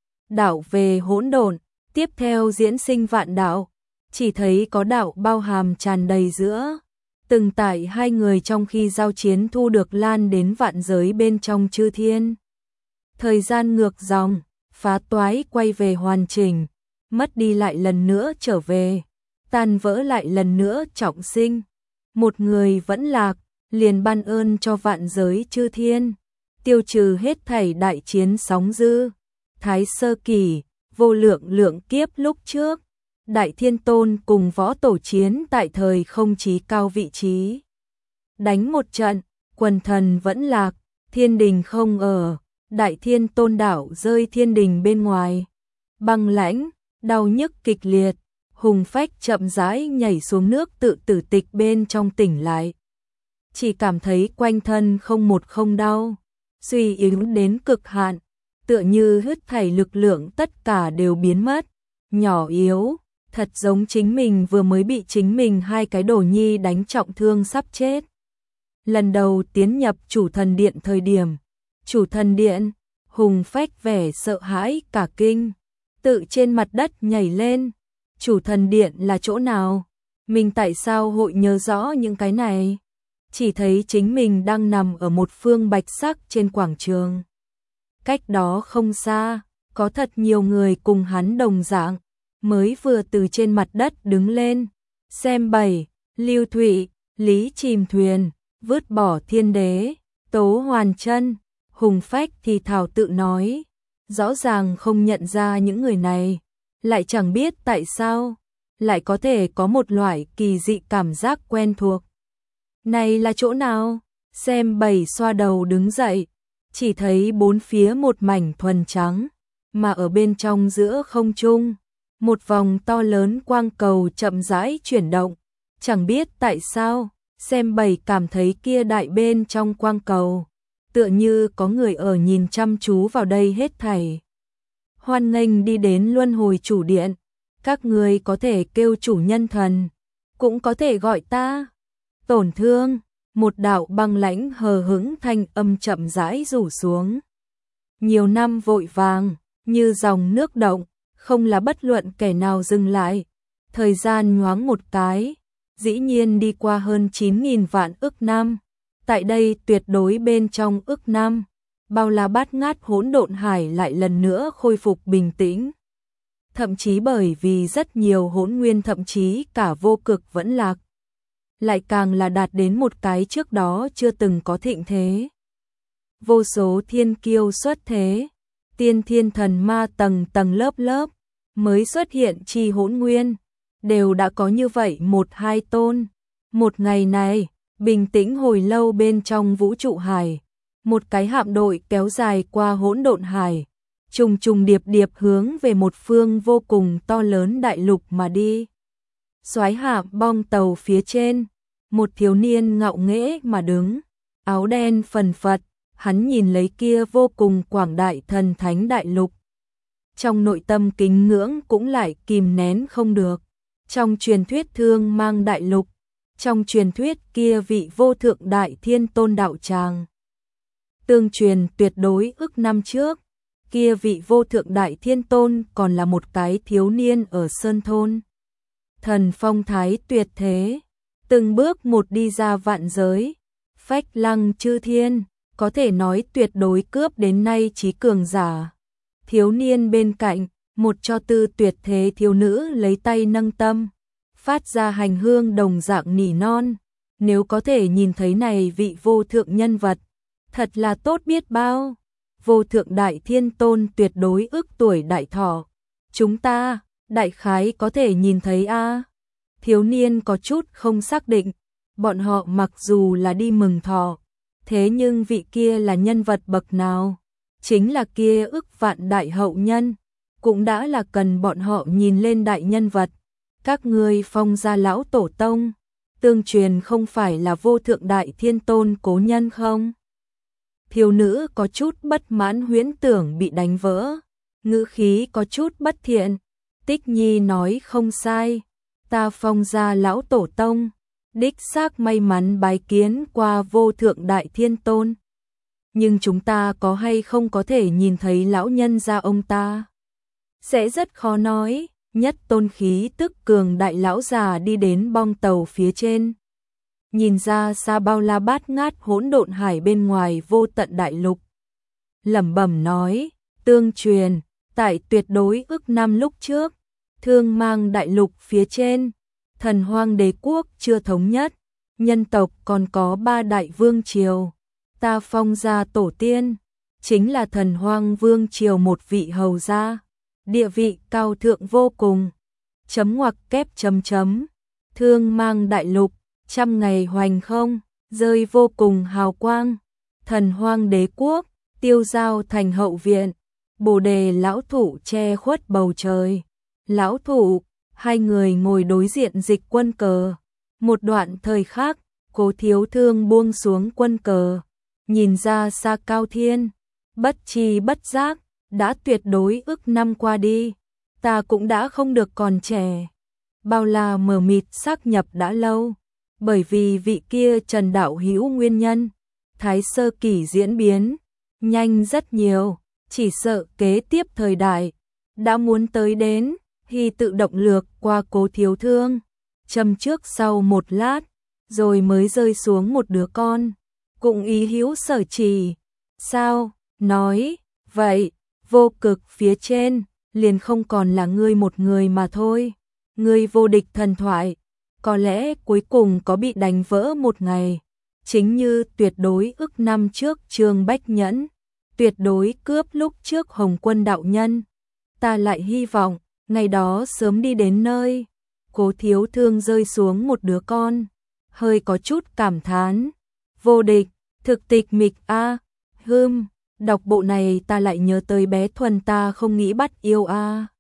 Đạo về hỗn độn, tiếp theo diễn sinh vạn đạo, chỉ thấy có đạo bao hàm tràn đầy giữa. Từng tại hai người trong khi giao chiến thu được lan đến vạn giới bên trong chư thiên. Thời gian ngược dòng, phá toái quay về hoàn chỉnh, mất đi lại lần nữa trở về, tan vỡ lại lần nữa trọng sinh. Một người vẫn lạc, liền ban ơn cho vạn giới chư thiên, tiêu trừ hết thảy đại chiến sóng dư. Thái sơ kỳ, vô lượng lượng kiếp lúc trước, Đại Thiên Tôn cùng võ tổ chiến tại thời không chí cao vị trí. Đánh một trận, quần thần vẫn lạc, thiên đình không ở, Đại Thiên Tôn đảo rơi thiên đình bên ngoài. Băng lãnh, đau nhức kịch liệt, hùng phách chậm rãi nhảy xuống nước tự tử tịch bên trong tỉnh lại. Chỉ cảm thấy quanh thân không một không đau, suy yếu đến cực hạn, tựa như hết thảy lực lượng tất cả đều biến mất, nhỏ yếu, thật giống chính mình vừa mới bị chính mình hai cái đồ nhi đánh trọng thương sắp chết. Lần đầu tiến nhập chủ thần điện thời điểm, chủ thần điện, hùng phách vẻ sợ hãi cả kinh, tự trên mặt đất nhảy lên. Chủ thần điện là chỗ nào? Mình tại sao hội nhớ rõ những cái này? Chỉ thấy chính mình đang nằm ở một phương bạch sắc trên quảng trường. Cách đó không xa, có thật nhiều người cùng hắn đồng dạng, mới vừa từ trên mặt đất đứng lên. Xem bảy, Lưu Thụy, Lý Chìm Thuyền, vứt bỏ thiên đế, Tố Hoàn Chân, hùng phách thì thảo tự nói. Rõ ràng không nhận ra những người này, lại chẳng biết tại sao, lại có thể có một loại kỳ dị cảm giác quen thuộc. Này là chỗ nào? Xem bảy xoa đầu đứng dậy, chỉ thấy bốn phía một mảnh thuần trắng, mà ở bên trong giữa không trung, một vòng to lớn quang cầu chậm rãi chuyển động, chẳng biết tại sao, xem bảy cảm thấy kia đại bên trong quang cầu, tựa như có người ở nhìn chăm chú vào đây hết thảy. Hoan nghênh đi đến luân hồi chủ điện, các người có thể kêu chủ nhân thần, cũng có thể gọi ta. Tổn thương, một đạo băng lãnh hờ hững thanh âm chậm rãi rủ xuống. Nhiều năm vội vàng, như dòng nước động, không là bất luận kẻ nào dừng lại. Thời gian nhoáng một cái, dĩ nhiên đi qua hơn 9.000 vạn ức năm. Tại đây tuyệt đối bên trong ức năm, bao la bát ngát hỗn độn hải lại lần nữa khôi phục bình tĩnh. Thậm chí bởi vì rất nhiều hỗn nguyên thậm chí cả vô cực vẫn lạc, lại càng là đạt đến một cái trước đó chưa từng có thịnh thế. Vô số thiên kiêu xuất thế, tiên thiên thần ma tầng tầng lớp lớp, mới xuất hiện chi hỗn nguyên, đều đã có như vậy một hai tôn. Một ngày này, bình tĩnh hồi lâu bên trong vũ trụ hải, một cái hạm đội kéo dài qua hỗn độn hải, trùng trùng điệp điệp hướng về một phương vô cùng to lớn đại lục mà đi. Soái hạm bong tàu phía trên, một thiếu niên ngạo nghễ mà đứng, áo đen phần phật, hắn nhìn lấy kia vô cùng quảng đại thần thánh đại lục. Trong nội tâm kính ngưỡng cũng lại kìm nén không được. Trong truyền thuyết thương mang đại lục, trong truyền thuyết kia vị vô thượng đại thiên tôn đạo tràng. Tương truyền tuyệt đối ức năm trước, kia vị vô thượng đại thiên tôn còn là một cái thiếu niên ở Sơn Thôn. Thần phong thái tuyệt thế, từng bước một đi ra vạn giới, phách lăng chư thiên, có thể nói tuyệt đối cướp đến nay chí cường giả. Thiếu niên bên cạnh, một cho tư tuyệt thế thiếu nữ lấy tay nâng tâm, phát ra hành hương đồng dạng nỉ non. Nếu có thể nhìn thấy này vị vô thượng nhân vật, thật là tốt biết bao. Vô thượng đại thiên tôn tuyệt đối ước tuổi đại thọ. Chúng ta, đại khái có thể nhìn thấy a. Thiếu niên có chút không xác định, bọn họ mặc dù là đi mừng thọ, thế nhưng vị kia là nhân vật bậc nào? Chính là kia ức vạn đại hậu nhân, cũng đã là cần bọn họ nhìn lên đại nhân vật. Các ngươi Phong gia lão tổ tông, tương truyền không phải là vô thượng đại thiên tôn cố nhân không? Thiếu nữ có chút bất mãn huyễn tưởng bị đánh vỡ, ngữ khí có chút bất thiện. Tích Nhi nói không sai, ta Phong gia lão tổ tông, đích xác may mắn bái kiến qua vô thượng đại thiên tôn. nhưng chúng ta có hay không có thể nhìn thấy lão nhân gia ông ta? Sẽ rất khó nói, nhất tôn khí tức cường đại lão già đi đến bong tàu phía trên. Nhìn ra xa bao la bát ngát hỗn độn hải bên ngoài vô tận đại lục. Lẩm bẩm nói, tương truyền, tại tuyệt đối ước năm lúc trước, thương mang đại lục phía trên, thần hoang đế quốc chưa thống nhất, nhân tộc còn có 3 đại vương triều. Ta phong gia tổ tiên, chính là thần hoang vương triều một vị hầu gia, địa vị cao thượng vô cùng. Chấm ngoặc kép chấm chấm, thương mang đại lục, trăm ngày hoành không, rơi vô cùng hào quang. Thần hoang đế quốc, tiêu giao thành hậu viện, bồ đề lão thụ che khuất bầu trời. Lão thụ, hai người ngồi đối diện dịch quân cờ. Một đoạn thời khác, Cố Thiếu Thương buông xuống quân cờ, nhìn ra xa cao thiên, bất tri bất giác, đã tuyệt đối ước năm qua đi, ta cũng đã không được còn trẻ. Bao la mờ mịt xác nhập đã lâu, bởi vì vị kia Trần đạo hữu nguyên nhân, Thái Sơ kỷ diễn biến nhanh rất nhiều, chỉ sợ kế tiếp thời đại đã muốn tới đến. Hy tự động lược qua Cố Thiếu Thương, châm trước sau một lát, rồi mới rơi xuống một đứa con, cũng ý hữu sở chỉ. Sao? Nói, vậy, vô cực phía trên, liền không còn là ngươi một người mà thôi. Ngươi vô địch thần thoại, có lẽ cuối cùng có bị đánh vỡ một ngày. Chính như tuyệt đối ước năm trước Trương Bách Nhẫn, tuyệt đối cướp lúc trước Hồng Quân đạo nhân. Ta lại hy vọng, ngày đó sớm đi đến nơi. Cố Thiếu Thương rơi xuống một đứa con, hơi có chút cảm thán. Vô địch, thực tịch mịch a. Đọc bộ này ta lại nhớ tới bé Thuần ta không nghĩ bắt yêu a.